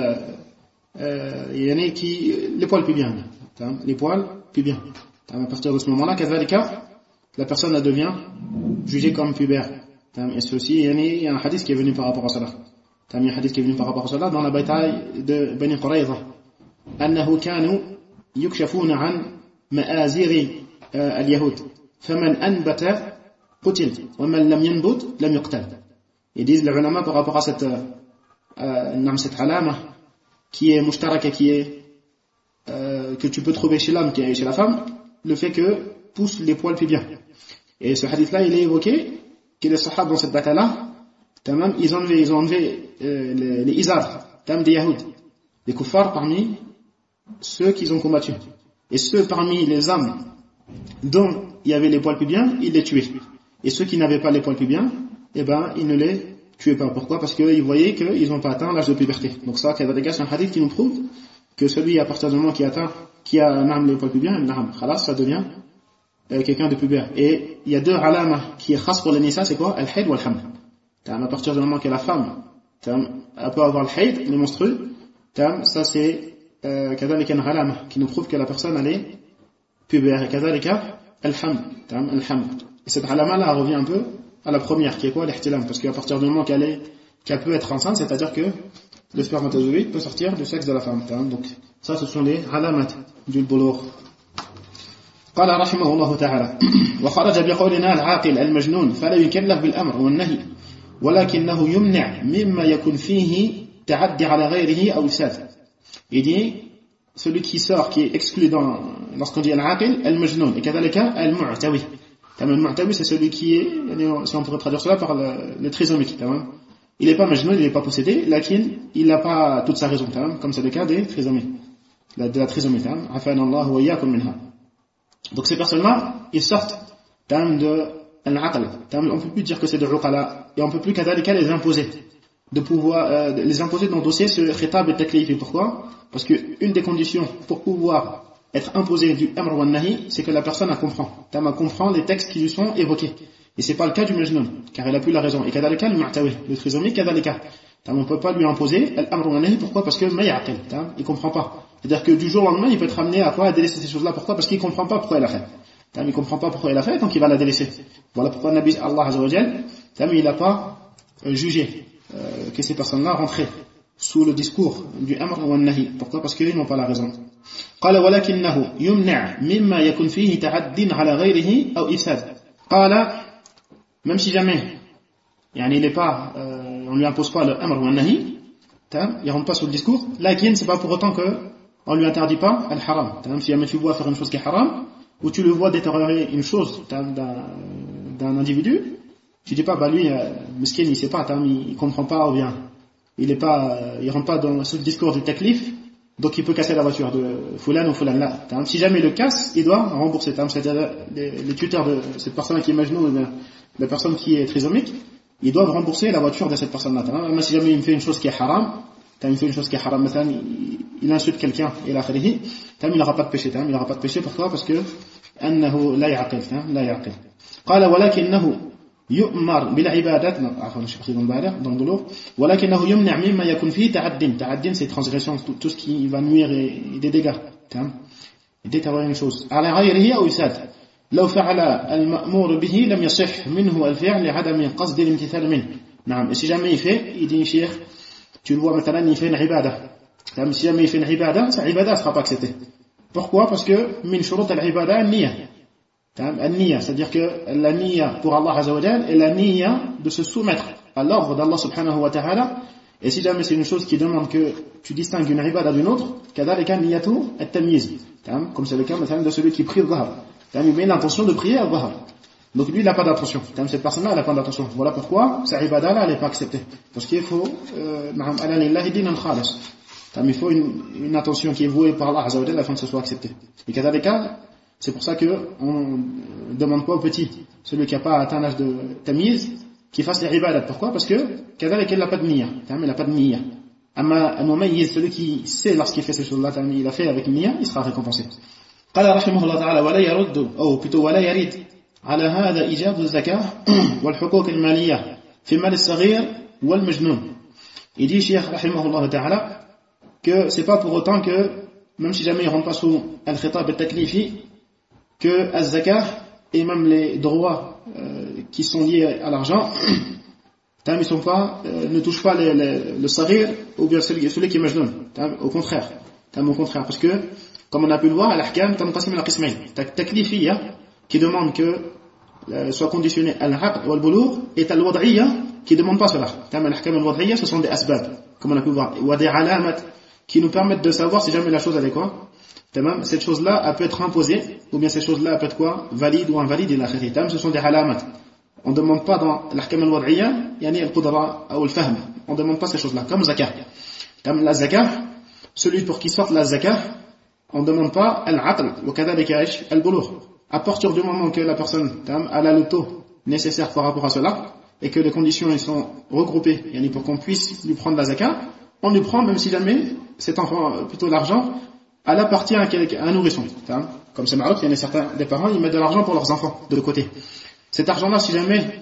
les poils pubiens. Les poils pubiens. À partir de ce moment-là, كذلك la personne la devient jugée comme pubère. Et ceci, il y a un hadith qui est venu par rapport à cela. Il y a un hadith qui est venu par rapport à cela dans la bataille de Bani Qurayza. أنه كانوا يكشفون عن مآزير اليهود فمن أنبت قتل ومن لم ينبت لم يقتل. Ils disent les ulama par rapport à cette alama qui est mushtaraka, qui est que tu peux trouver chez l'homme et chez la femme, le fait que poussent les poils pubiens. Et ce hadith là il est évoqué que les sahaba dans cette bataille là ils ont enlevé les izar des yahoud, les kuffars parmi ceux qu'ils ont combattus. Et ceux parmi les hommes dont il y avait les poils pubiens, il les tuait. Et ceux qui n'avaient pas les poils pubiens, eh ben, il ne les tuait pas. Pourquoi? Parce qu'ils voyaient qu'ils n'ont pas atteint l'âge de puberté. Donc ça, c'est un hadith qui nous prouve que celui, à partir du moment qui a un âme les poils pubiens, khalas, ça devient quelqu'un de pubère. Et il y a deux alama qui est khas pour les nisa, c'est quoi? Al-hayd ou al-hamd. À partir du moment que la femme, elle peut avoir le hayd, les menstrues, ça c'est كذلك un alama qui nous prouve que la personne elle est pubère. Et كذلك al-hamd. Et cette alama là revient un peu à la première, qui est quoi? L'ihtilam. Parce qu'à partir du moment qu'elle peut être enceinte, c'est-à-dire que le spermatozoïde peut sortir du sexe de la femme. Donc ça, ce sont les alamat du bulugh. قال رحمه الله تعالى وخرج بقولنا العاقل المجنون فلا يكلف بالأمر والنهي ولكنه يمنع مما يكون فيه تعدي على غيره أو إفساد. Il dit celui qui sort, qui est exclu lorsqu'on dit al-aqil, al-majnoun, et kadhalika al-mu'tawi. Al-mu'tawi, c'est celui qui est, si on pourrait traduire cela par le trisomique. Il n'est pas majnoun, il n'est pas possédé, lakin il n'a pas toute sa raison, comme c'est le cas des trisomiques, de la trisomie. Afana Allah wa iyyakum minha. Donc ces personnes-là, ils sortent de al-aql. On ne peut plus dire que c'est de uqala, et on ne peut plus kadhalika les imposer. De pouvoir les imposer d'endosser ce khitab et taklif. Et pourquoi? Parce que une des conditions pour pouvoir être imposé du amr wa nahi, c'est que la personne comprend les textes qui lui sont évoqués. Et c'est pas le cas du majnoun, car il a plus la raison. Et kadhalika le mu'tawi, le trisomique, kadhalika. On ne peut pas lui imposer l'amr wa nahi. Pourquoi? Parce que ma ya'qil, il comprend pas. C'est-à-dire que du jour au lendemain, il peut être amené à quoi? À délaisser ces choses-là. Pourquoi? Parce qu'il comprend pas pourquoi il a fait. Il comprend pas pourquoi il a fait, donc il va la délaisser. Voilà pourquoi Nabi Allah Azza wa Jal, il n'a pas jugé que ces personnes-là rentraient sous le discours du amr ou nahi. Pourquoi? Parce qu'ils n'ont pas la raison. قال ولكنه يمنع مما يكون فيه تعد على غيره أو إفساد. قال même si jamais il n'est pas on lui impose pas le amr ou nahi, il rentre pas sous le discours, lakin c'est pas pour autant que on lui interdit pas al haram. Si jamais tu vois faire une chose qui est haram, ou tu le vois détériorer une chose d'un individu, tu dis pas, lui, miskin, il sait pas, il comprend pas, ou bien, il rentre pas dans ce discours du taklif, donc il peut casser la voiture de fulan ou fulan là. Si jamais il le casse, il doit rembourser. C'est-à-dire, les tuteurs de cette personne qui est majnoun, la personne qui est trisomique, ils doivent rembourser la voiture de cette personne-là. Même si jamais il fait une chose qui est haram, il insulte quelqu'un, et l'akhirihi, il n'aura pas de péché. Il n'aura pas de péché, pourquoi? Parce que, أنه لا يعقل. قال ولكنه يؤمر بالعبادات ولكنه يمنع مما يكون فيه تعد c'est transgression, tout ce qui va nuire et des dégâts et détériorer une chose على غيره أو يساد لو فعل المأمور به لم يصح منه الفعل لعدم قصد الامتثال منه. نعم. Et si jamais il fait, il dit cheikh, tu le vois maintenant, il fait une ibada. Si jamais il fait une ibada, sa ibada ne sera pas acceptée. Pourquoi? Parce que min shurut al-ibada an-niyya. An-niyya, c'est-à-dire que la niyya pour Allah Azza wa Jal est la niyya de se soumettre à l'ordre d'Allah subhanahu wa ta'ala. Et si jamais c'est une chose qui demande que tu distingues une ibada d'une autre, kadhalika niyyatu at-tamyiz. Comme c'est le cas de celui qui prie al-dhahar. Il met l'intention de prier al-dhahar. Donc lui il n'a pas d'attention. Cette personne-là elle n'a pas d'attention. Voilà pourquoi sa ibada là elle n'est pas acceptée. Parce qu'il faut ala lillahi dinan khalis. Il faut une attention qui est vouée par Allah Azza wa Jalla afin que ce soit accepté. Et kadhalika, c'est pour ça qu'on demande quoi au petit, celui qui n'a pas atteint l'âge de tamiz, qui fasse les ibadat. Pourquoi? Parce que kadhalika il n'a pas de niyya. Il n'a pas de niyya. Amma al-mumayyiz, celui qui sait lorsqu'il fait ces choses-là, il a fait avec niyya, il sera récompensé. قال رحمه الله تعالى ولا يرد أو plutôt ولا يريد على هذا إيجاب الزكاة والحقوق المالية في مال الصغير والمجنون. Il dit Cheikh رحمه الله تعالى que c'est pas pour autant que, même si jamais il rentre pas sous al-khitab al-taklifi, que az-zakah et même les droits qui sont liés à l'argent, ils sont pas, ne touchent pas le saghir ou bien celui qui est majnoun. Au contraire, parce que, comme on a pu le voir, al-ahkam tanqasim al-qismayn. Taklifiyya, qui demande que soit conditionné al-haqq ou al-bulugh, et al-wad'iyya, qui ne demande pas cela. Al-ahkam al-wad'iyya, ce sont des asbab, comme on a pu le voir, ou des alamat, qui nous permettent de savoir si jamais la chose elle est quoi. Cette chose-là, elle peut être imposée, ou bien cette chose-là, elle peut être quoi, valide ou invalide, et ce sont des alamat. On ne demande pas dans l'ahkam al-wad'iyya, yani al-qudra ou al-fahm. On ne demande pas ces choses-là, comme zakah. La zakah, celui pour qui sorte la zakah, on ne demande pas al-aql wa kadhalika al-bulugh. À partir du moment que la personne a le taux nécessaire par rapport à cela, et que les conditions ils sont regroupées pour qu'on puisse lui prendre la zakat, on lui prend, même si jamais cet enfant, plutôt l'argent, elle appartient à un nourrisson. Comme c'est marrant, il y a certains des parents, ils mettent de l'argent pour leurs enfants, de côté. Cet argent-là, si jamais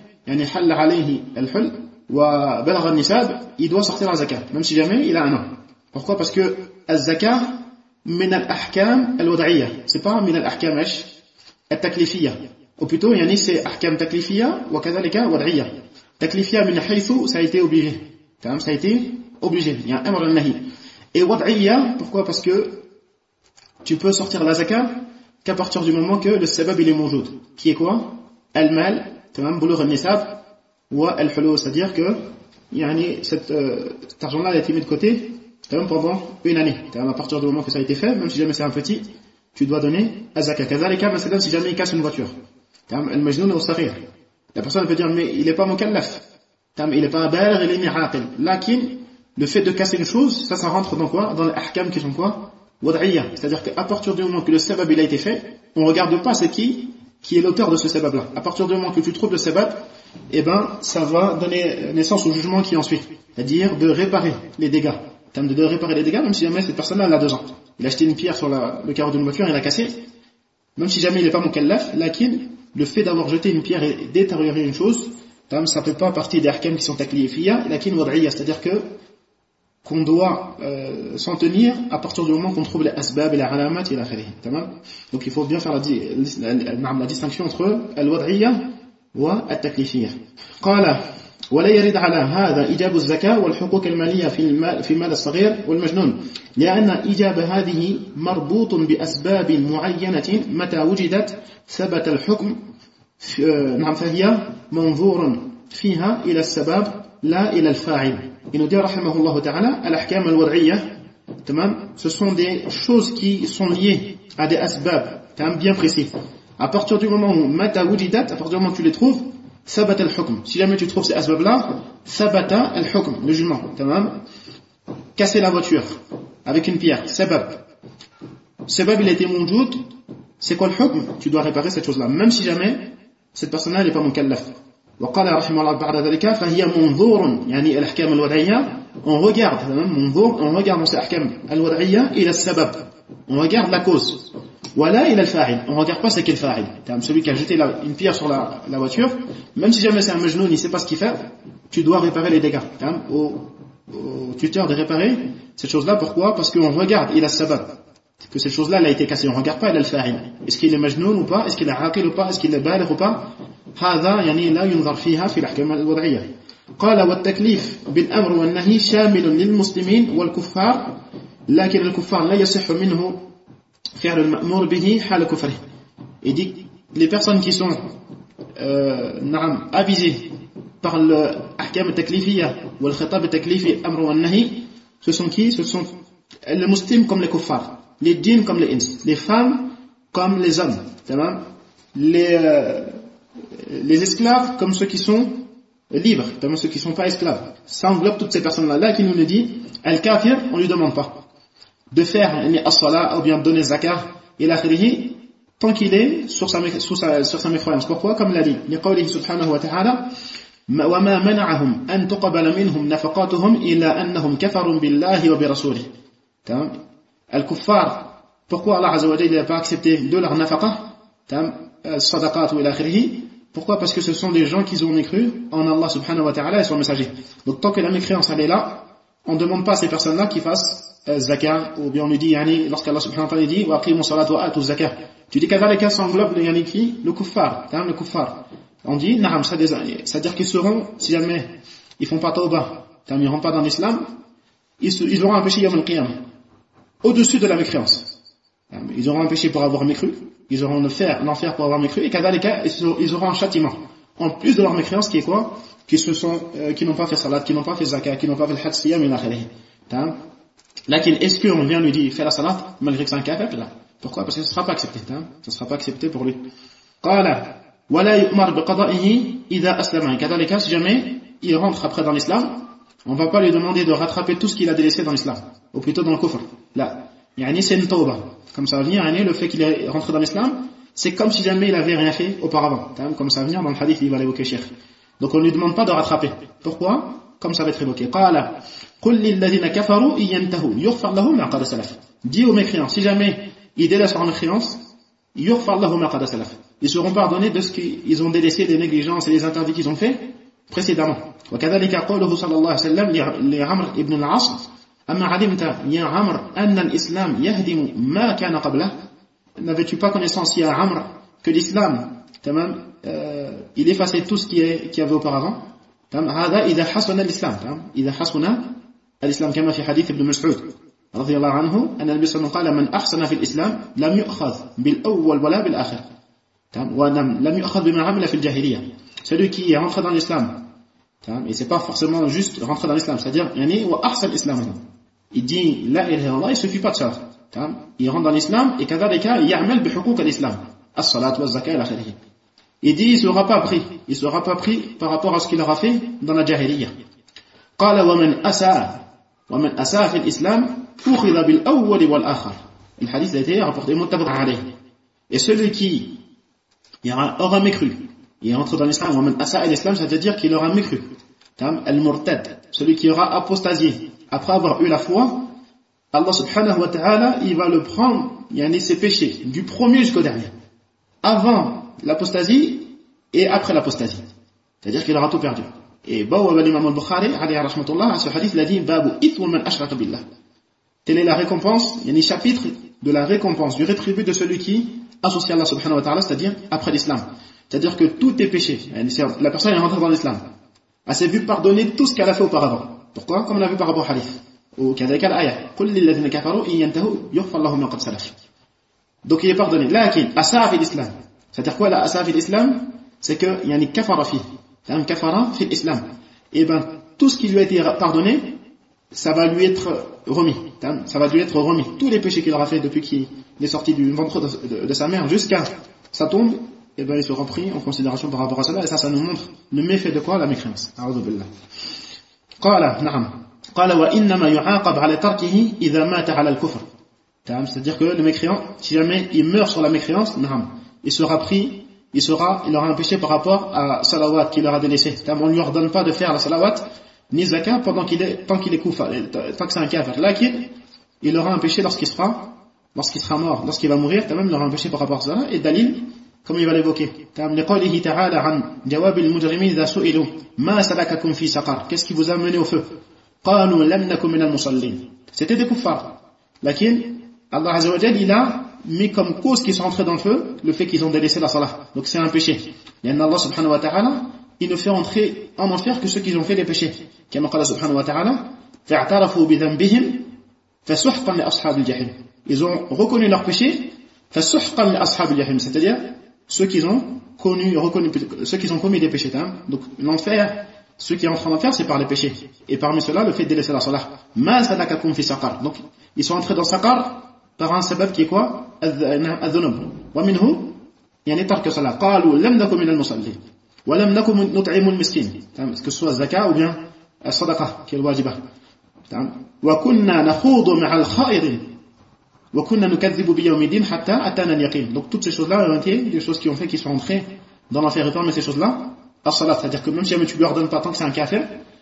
il doit sortir la zakat, même si jamais il a un an. Pourquoi? Parce que la zakat, min al-ahkam al-wad'iyya. C'est pas min al-ahkam al-taklifiyya. Ou plutôt, c'est ahkam taklifiyya wa kadhalika wad'iyya. Taklifiyya min haythu, ça a été obligé. Ça a été obligé. Il y a un amr al-nahi. Et wad'iyya, pourquoi? Parce que tu peux sortir la zakat qu'à partir du moment que le sabab il est mawjoud. Qui est quoi? Al-mal, bulugh al-nisab, wa al-hulul. C'est-à-dire que, cet argent-là a été mis de côté pendant une année. À partir du moment que ça a été fait, même si jamais c'est un petit, tu dois donner à zakat. Kadhalika, مثلا si jamais il casse une voiture. Al-majnoun ou saghir. La personne peut dire, mais il n'est pas mukallaf. Il n'est pas un baligh, il est mi'aqil. Lakin, le fait de casser une chose, ça rentre dans quoi? Dans les ahkam qui sont quoi? Wad'iyya. C'est-à-dire qu'à partir du moment que le sabab il a été fait, on ne regarde pas c'est qui est l'auteur de ce sabab-là. À partir du moment que tu trouves le sabab, ça va donner naissance au jugement qui en suit. C'est-à-dire de réparer les dégâts. De réparer les dégâts, même si jamais cette personne-là elle a 2 ans. Il a acheté une pierre sur le carreau d'une voiture, il l'a cassé. Même si jamais il n'est pas mukallaf, lakin, le fait d'avoir jeté une pierre et détériorer une chose, ça ne fait pas partie des ahkam qui sont taklifiyya, lakin wad'iyya. C'est-à-dire qu'on doit s'en tenir à partir du moment qu'on trouve les asbab et les alamat et l'akhirih. Donc il faut bien faire la distinction entre al-wad'iyya wa al-taklifiyya. Qala ولا يرد على هذا إيجاب الزكاة والحقوق المالية في المال الصغير والمجنون لأن إيجاب هذه مربوط بأسباب معينة متى وجدت ثبت الحكم فهي منظور فيها إلى السبب لا إلى الفاعل. Il nous dit رحمه الله تعالى الأحكام الوضعية ce sont des choses qui sont liées à des asbab bien précis. À partir du moment où mata wujidat, à partir du moment où tu les trouves, sabata al-hukm. Si jamais tu trouves ces asbab-là, sabata al-hukm, le jugement. Casser la voiture avec une pierre, sabab. Sabab, il a été mawjoud. C'est quoi le hukm? Tu dois réparer cette chose-là, même si jamais cette personne-là n'est pas mukallaf. وقال رحمه الله بعد ذلك فهي منظور يعني الأحكام الوضعية on regarde منظور on regarde dans ces ahkam al-wad'iyya ila al-sabab on regarde la cause wala ila al-fa'il on regarde pas c'est qui le fa'il celui qui a jeté une pierre sur la voiture même si jamais c'est un majnoun il sait pas ce qu'il fait tu dois réparer les dégâts au tuteur de réparer cette chose-là pourquoi parce qu'on regarde ila al-sabab que cette chose-là elle a été cassée on regarde pas ila al-fa'il est-ce qu'il est majnoun ou pas est-ce qu'il est aqil ou pas est-ce qu'il est baligh ou pas هذا لا ينظر فيها في الأحكام الوضعية. قال والتكليف بالأمر والنهي شامل للمسلمين والكفار لكن الكفار لا يصح منه فعل المأمور به حال كفره. Il dit les personnes qui sont avisées par le ahkam al-taklifiyya ou al-khitab al-taklifi amr wa nahi ce sont qui? Ce sont les musulmans comme les kuffars, les djinns comme les ins, les femmes comme les hommes, les esclaves comme ceux qui sont libres, comme ceux qui ne sont pas esclaves. Ça englobe toutes ces personnes-là. Là qui nous le dit, al-kafir, on ne lui demande pas de faire as-salat ou bien de donner zakat et l'akhirihi tant qu'il est sur sa mécroyance. Pourquoi? Comme l'a dit, liqawlihi subhanahu wa ta'ala وَمَا مَنَعَهُمْ أَن تُقَبَلَ مِنْهُمْ نَفَقَاتُهُمْ إِلَّا أَنَّهُمْ كَفَرُوا بِاللَّهِ وَبِرَسُولِهِ. Al-kuffar, pourquoi Allah Azza wa Jalla n'a pas accepté de leur nafaqa, sadaqat ou ilakhirihi? Pourquoi? Parce que ce sont des gens qui ont cru en Allah subhanahu wa ta'ala et son messager. Donc tant que la mécréance elle est là, on ne demande pas à ces personnes-là qu'ils fassent zakat, ou bien on lui dit, lorsqu'Allah subhanahu wa ta'ala dit, wa aqimu salat wa atu zakat. Tu dis qu'avec ça englobe qui? Le kuffar, le kuffar. On dit, na'am, c'est-à-dire qu'ils seront, si jamais ils font pas tawbah, ils rentrent pas dans l'islam, ils auront un péché yawm al-qiyamah, au-dessus de la mécréance. Ils auront un péché pour avoir mécru, ils auront l'enfer pour avoir mécru, et kadhalika, ils auront un châtiment. En plus de leur mécréance, qui est quoi? Qui n'ont pas fait salat, qui n'ont pas fait zakat, qui n'ont pas fait le hajj siyam, et l'akhirih. Lakin, est-ce qu'on vient lui dire, fais la salat, malgré que c'est un kafir? Là. Pourquoi? Parce que ce ne sera pas accepté. Ça ne sera pas accepté pour lui. Qala, wala yu'mar biqada'ihi idha aslama. Kadhalika, si jamais il rentre après dans l'islam, on ne va pas lui demander de rattraper tout ce qu'il a délaissé dans l'islam, ou plutôt dans le kufr. Là. Yani c'est une tauba. Comme ça va venir, le fait qu'il est rentré dans l'islam, c'est comme si jamais il avait rien fait auparavant. Comme ça va venir dans le hadith, il va l'évoquer, Cheikh. Donc on ne lui demande pas de rattraper. Pourquoi? Comme ça va être évoqué. Qala qul lilladhina kafaru iyantahu yughfar lahum ma qad salaf. Dis aux mécréants, si jamais ils délaissent leur mécréance, yughfar lahum ma qad salaf. Ils seront pardonnés de ce qu'ils ont délaissé des négligences et des interdits qu'ils ont fait précédemment. وكذلك قوله صلى الله عليه وسلم لعمرو بن العاص أما علمت يا عمرو أن الإسلام يهدم ما كان قبله. N'avais-tu pas connaissance, ya Amr, que l'islam, il effaçait tout ce qu'il y avait auparavant. هذا إذا حسن الإسلام إذا حسن الإسلام كما في حديث ابن مسعود رضي الله عنه أن النبي صلى الله عليه وسلم قال من أحسن في الإسلام لم يؤخذ بالأول ولا بالآخر ولم يؤخذ بما عمل في الجاهلية. Celui qui est rentré dans l'islam, et c'est pas forcément juste rentrer dans l'islam, c'est-à-dire وأحسن الإسلام, il dit la ilaha illallah, il suffit pas de ça. Il rentre dans l'islam et كذلك يعمل بحقوق الإسلام الصلاة والزكاة إلى آخره. Il dit il sera pas pris par rapport à ce qu'il aura fait dans la jahiliya. قال ومن أساء في الإسلام أخذ بالأول والآخر. Le hadith a été rapporté muttafaq alayh. Et celui qui aura mécru, il rentre dans l'islam, ومن أساء l'islam, c'est-à-dire qu'il aura mécru. Al-murtad, celui qui aura apostasié après avoir eu la foi, Allah subhanahu wa ta'ala, il va le prendre, ses péchés, du premier jusqu'au dernier. Avant l'apostasie et après l'apostasie. C'est-à-dire qu'il aura tout perdu. Et Bawwab al-Imam al-Bukhari, alayhi rahmatullah, ce hadith l'a dit, Babu itwu man ashraka billah. Telle est la récompense, chapitre de la récompense, du rétribut de celui qui associe Allah subhanahu wa ta'ala, c'est-à-dire après l'islam. C'est-à-dire que tout est péché. La personne est rentrée dans l'islam. Elle s'est vue pardonner tout ce qu'elle a fait auparavant. Pourquoi? Comme on l'a vu par rapport au hadith. Ou كذلك الآية قل للذين كفروا إن ينتهوا يغفر لهم ما قد سلف. Donc il est pardonné. Lakin asa fi l'islam. C'est-à-dire quoi la asa fi l'islam? C'est que il y a une kafara fi. Kafara fi l'islam. Et ben tout ce qui lui a été pardonné, ça va lui être remis. Ça va lui être remis. Tous les péchés qu'il aura fait depuis qu'il est sorti du ventre de sa mère jusqu'à sa tombe, et ben ils seront pris en considération par rapport à cela. Et ça nous montre le méfait de quoi? La mécréance. A'udhu billah. Qala na'am. قال وإنما يعاقب على تركه إذا مات على الكفر. C'est-à-dire que le mécréant, si jamais il meurt sur la mécréance, il sera pris, il aura un péché par rapport à salawat qu'il aura délaissé. On ne lui ordonne pas de faire la salawat ni zakat tant qu'il est kufa, tant que c'est un kafir. Là, il aura un péché lorsqu'il sera mort, lorsqu'il va mourir, il aura un péché par rapport à cela. Et dalil, comme il va l'évoquer, لقوله تعالى عن جواب المجرمين إذا سئلوا ما سلككم في سقر. Qu'est-ce qui vous a mené au feu? قالوا لم نكن من المصلين. C'était des kuffars. Lakin Allah Azza wa Jalla, il a mis comme cause qu'ils sont entrés dans le feu le fait qu'ils ont délaissé la salah. Donc c'est un péché. Et Allah subhanahu wa ta'ala, il ne fait entrer en enfer que ceux qui ont fait des péchés. Comme Allah subhanahu wa ta'ala, فاعترفوا بذنبهم فسحقا لأصحاب الجحيم. Ils ont reconnu leur péché, فسحقا لأصحاب الجحيم, c'est-à-dire ceux qui ont commis des péchés. Donc l'enfer, ceux qui entrent en enfer, c'est par les péchés. Et parmi ceux-là, le fait de délaisser la salah. Ma salakakum fi saqar. Donc, ils sont entrés dans saqar par un sabab qui est quoi? Adh-dhunub. Wa minhu, yani tark salah. Qalu lam nakum min al-musallin. Wa lam nakum nut'imu al-miskin. Est-ce que ce soit zakat ou bien sadaqa, qui est le wajibah. Wa kunna nakhudu ma'a al-kha'idin. Wa kunna nukadhibu bi yawmiddin hatta atana al-yaqin. Donc, toutes ces choses-là ont été des choses qui ont fait qu'ils sont entrés dans l'enfer. Et parmi ces choses-là, c'est-à-dire que même si tu lui ordonnes pas tant que c'est un kafir,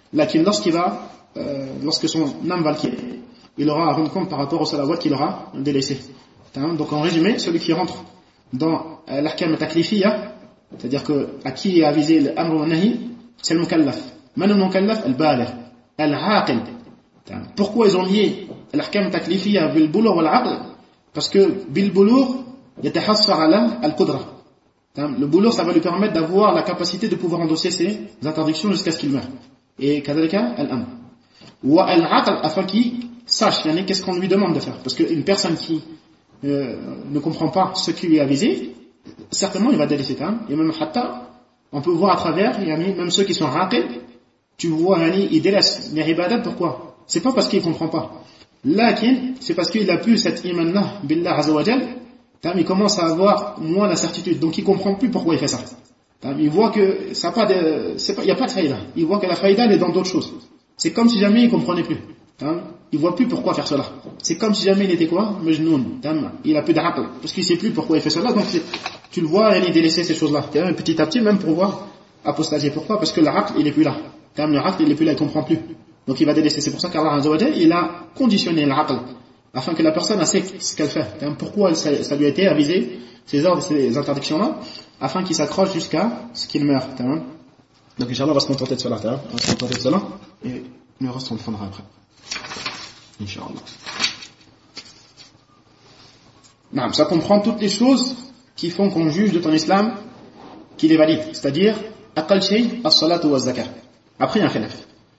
lorsque son âme va le quitter, il aura à rendre compte par rapport au salawat qu'il aura délaissé. Donc en résumé, celui qui rentre dans l'ahkam taklifiyya, c'est-à-dire que à qui est avisé l'amr wa nahi, c'est le mukallaf. Man le mukallaf? Al-baligh, al-aqil. Pourquoi ils ont lié l'ahkam taklifiyya bil bulugh wal aql? Parce que bil bulugh yatahassar ala al-qudra. Le boulot, ça va lui permettre d'avoir la capacité de pouvoir endosser ses interdictions jusqu'à ce qu'il meure. Et kadhalika al-amr. Wa al-aql, afin qu'il sache qu'est-ce qu'on lui demande de faire. Parce qu'une personne qui ne comprend pas ce qui lui est avisé, certainement il va délaisser. Et même hatta, on peut voir à travers, même ceux qui sont aqil, tu vois, ils délaissent les ibadat. Pourquoi? C'est pas parce qu'il ne comprend pas. Lakin, c'est parce qu'il a plus cet iman-là, billah azza wa jal, il commence à avoir moins la certitude, donc il comprend plus pourquoi il fait ça. Il voit que il n'y a pas de faïda. Il voit que la faïda elle est dans d'autres choses. C'est comme si jamais il comprenait plus. il voit plus pourquoi faire cela. C'est comme si jamais il était quoi? Majnoun. Il a plus d'aql, parce qu'il sait plus pourquoi il fait cela, donc tu le vois, il délaisser ces choses-là. Petit à petit, même pour voir apostasier. Pourquoi? Parce que l'aql, il est plus là. Le aql, il est plus là, il comprend plus. Donc il va délaisser. C'est pour ça qu'Allah Azza wa Jalla, il a conditionné l'aql, afin que la personne sait ce qu'elle fait. Pourquoi ça lui a été avisé, ces ordres, ces interdictions-là, afin qu'il s'accroche jusqu'à ce qu'il meure. Donc Inch'Allah, on va se contenter de cela. On va se contenter de cela, et le reste, on le fera après. Inch'Allah. Ça comprend toutes les choses qui font qu'on juge de ton islam qu'il est valide. C'est-à-dire, aqal shay, as-salatu wa az-zakah. Après, il y a un khilaf.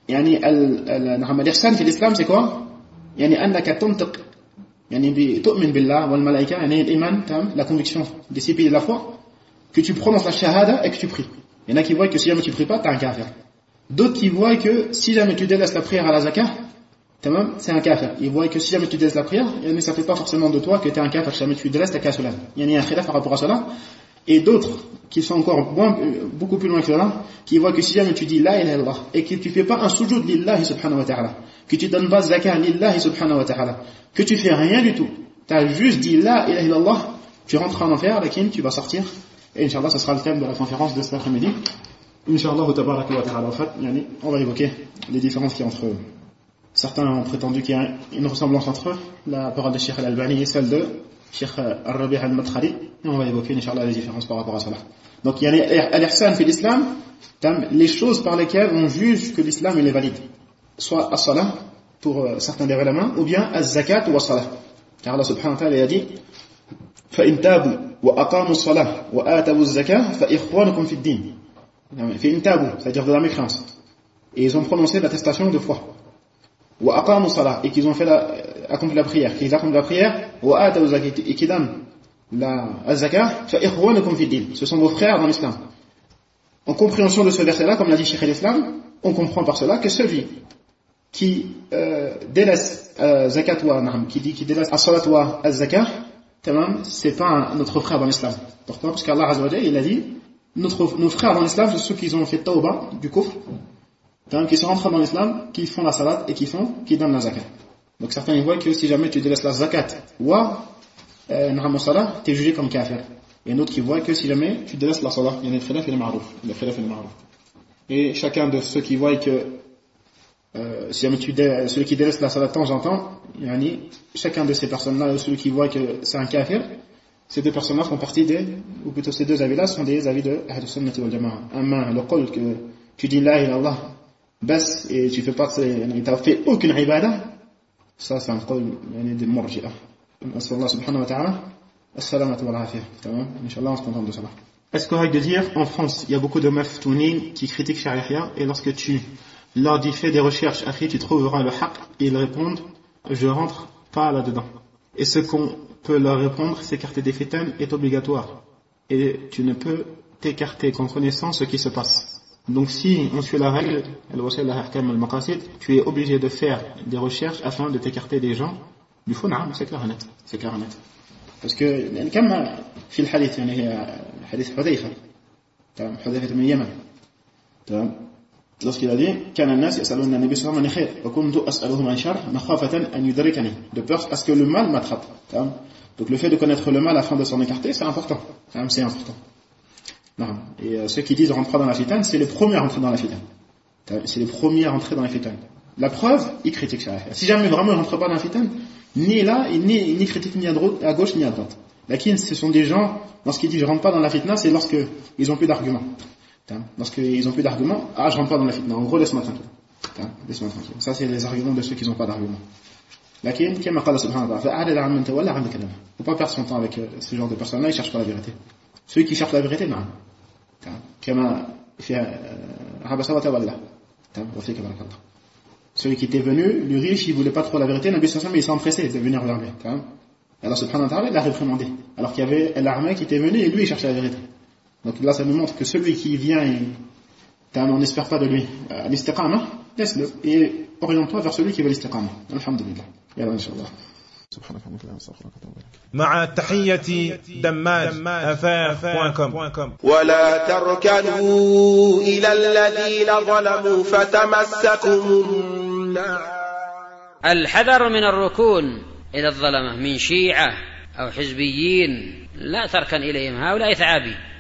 L'ihsan في l'islam, c'est quoi? أنك تنطق تؤمن بالله والملائكة, الإيمان, la conviction des 6 piliers de la foi, que tu prononces la shahada et que tu pries. Il y en a qui voient que si jamais tu pries pas, t'as un kafir. D'autres qui voient que si jamais tu délaisses la prière à la zakah, c'est un kafir. Ils voient que si jamais tu délaisses la prière, ça ne fait pas forcément de toi que tu es un kafir. Si jamais tu délaisses, t'as qu'à cela. Il y a un khilaf par rapport à cela. Et d'autres qui sont encore beaucoup plus loin que cela, qui voient que si jamais tu dis la ilaha illallah et que tu fais pas un sujoud lillahi subhanahu wa ta'ala, que tu donnes pas zakah lillahi subhanahu wa ta'ala, que tu fais rien du tout, tu as juste dit la ilaha illallah, tu rentres en enfer, laquelle tu vas sortir. Et Inch'Allah, ce sera le thème de la conférence de cet après-midi. Inch'Allah, tabaraka wa ta'ala. En fait, on va évoquer les différences qu'il y a entre eux. Certains ont prétendu qu'il y a une ressemblance entre eux, la parole de Cheikh Al-Albani et celle de Cheikh Al-Rabi' Al-Madkhali, et on va évoquer, Inch'Allah, les différences par rapport à cela. Donc, il y a l'ihsan fi l'islam, les choses par lesquelles on juge que l'islam il est valide. Soit as-salah, pour certains des ulama, ou bien az-zakat ou as-salah. Car Allah subhanahu wa ta'ala a dit, فَإِن تَابُوا وَأَقَامُوا الصَّلَاةَ وَآتَوُوا الزَّكَاةَ فَإِخْوَانُكُمْ فِي الدِّينِ. فَإِن تَابُوا, c'est-à-dire de la mécréance. Et ils ont prononcé l'attestation de foi. وَأَقَامُوا الصَّلَاةَ, et qu'ils ont fait accompli la prière, qu'ils accomplissent la prière, وَآتَوُوا الزَّكَاةَ, et qu'ils donnent la zakah, فَإِخْوَانُكُمْ فِي الدِّينِ, ce sont vos frères dans l'islam. En compréhension de ce verset-là, comme l'a dit Cheikh al-Islam, on comprend par cela que celui qui délaisse zakat qui délaisse as-salat wa az-zakah, c'est pas notre frère dans l'islam. Pourquoi? Parce qu'Allah Azza wa Jalla, il a dit, nos frères dans l'islam, c'est ceux qui ont fait tawba du kufr, qui sont rentrés dans l'islam, qui font la salat et qui donnent la zakat. Donc certains ils voient que si jamais tu délaisses la zakat ou salat, tu es jugé comme kafir. Et d'autres qui voient que si jamais tu délaisses la salat, il y a le khilaf et le ma'rouf. Et chacun de ceux qui voient que si jamais celui qui délaisse la salat de temps en temps, chacun de ces personnes-là, ou celui qui voit que c'est un kafir, ces deux personnes-là font partie ou plutôt ces deux avis-là sont des avis de Ahlus Sunnah wal Jama'a. Le qol que tu dis la ilaha illallah, bas, et tu fais pas, t'as fait aucune ibada, ça c'est un qol des murji'ah. Allah subhanahu wa ta'ala, as-salamatu wal afiyah. Inch'Allah, on se contente de cela. Est-ce correct de dire, en France, il y a beaucoup de maftounines qui critiquent Sharia, et lorsque tu leur dis fais des recherches, après tu trouveras le haqq, et ils répondent, je rentre pas là-dedans. Et ce qu'on peut leur répondre, s'écarter des fitanes est obligatoire. Et tu ne peux t'écarter qu'en connaissant ce qui se passe. Donc si on suit la règle, tu es obligé de faire des recherches afin de t'écarter des gens du faux. C'est clair et net. C'est clair et net. Parce que, comme في الحديث حديث حذيفة بن اليمن lorsqu'il a dit كان الناس يسألون النبي صلى الله عليه وسلم عن خير وكنت أسألهم عن شر مخافة أن يدركني, de peur à ce que le mal m'attrape. Donc le fait de connaître le mal afin de s'en écarter, c'est important. C'est important. Et ceux qui disent rentre pas dans la fitane, c'est les premiers à rentrer dans la fitane. C'est les premiers à rentrer dans la fitane. La preuve, ils critiquent ça. Si jamais vraiment ils rentrent pas dans la fitane, ni là, ni critiquent ni à gauche ni à droite. Lakin, ce sont des gens, lorsqu'ils disent je rentre pas dans la fitna, c'est lorsqu'ils ont plus d'arguments. Lorsqu'ils ont plus d'arguments, je rentre pas dans la fitna. En gros, laisse-moi tranquille. Laisse-moi tranquille. Ça, c'est les arguments de ceux qui n'ont pas d'arguments. Lakin, كما قال سبحانه وتعالى فأعرض عن من تولى عن ذكر الله. Faut pas perdre son temps avec ce genre de personnes-là, ils cherchent pas la vérité. Ceux qui cherchent la vérité, non. كما في عبس وتولى. وفيك بارك الله. Celui qui était venu, le riche, il voulait pas trop la vérité, Nabi sallallahu alayhi wa sallam, il s'est empressé de venir vers lui. Alors subhanahu wa ta'ala, il l'a réprimandé. Alors qu'il y avait l'armée qui était venue et lui, il cherchait la vérité. Donc là, ça nous montre que celui qui vient, on n'espère pas de lui l'istiqama, laisse-le et oriente-toi vers celui qui veut l'istiqama. Alhamdulillah. Yallah, inshallah. مع تحية دماج@afaf.com. ولا تركنوا إلى الذين ظلموا فتمسكم النار الحذر من الركون إلى الظلمة من شيعة أو حزبيين، لا تركن إليهم، هؤلاء ثعابين.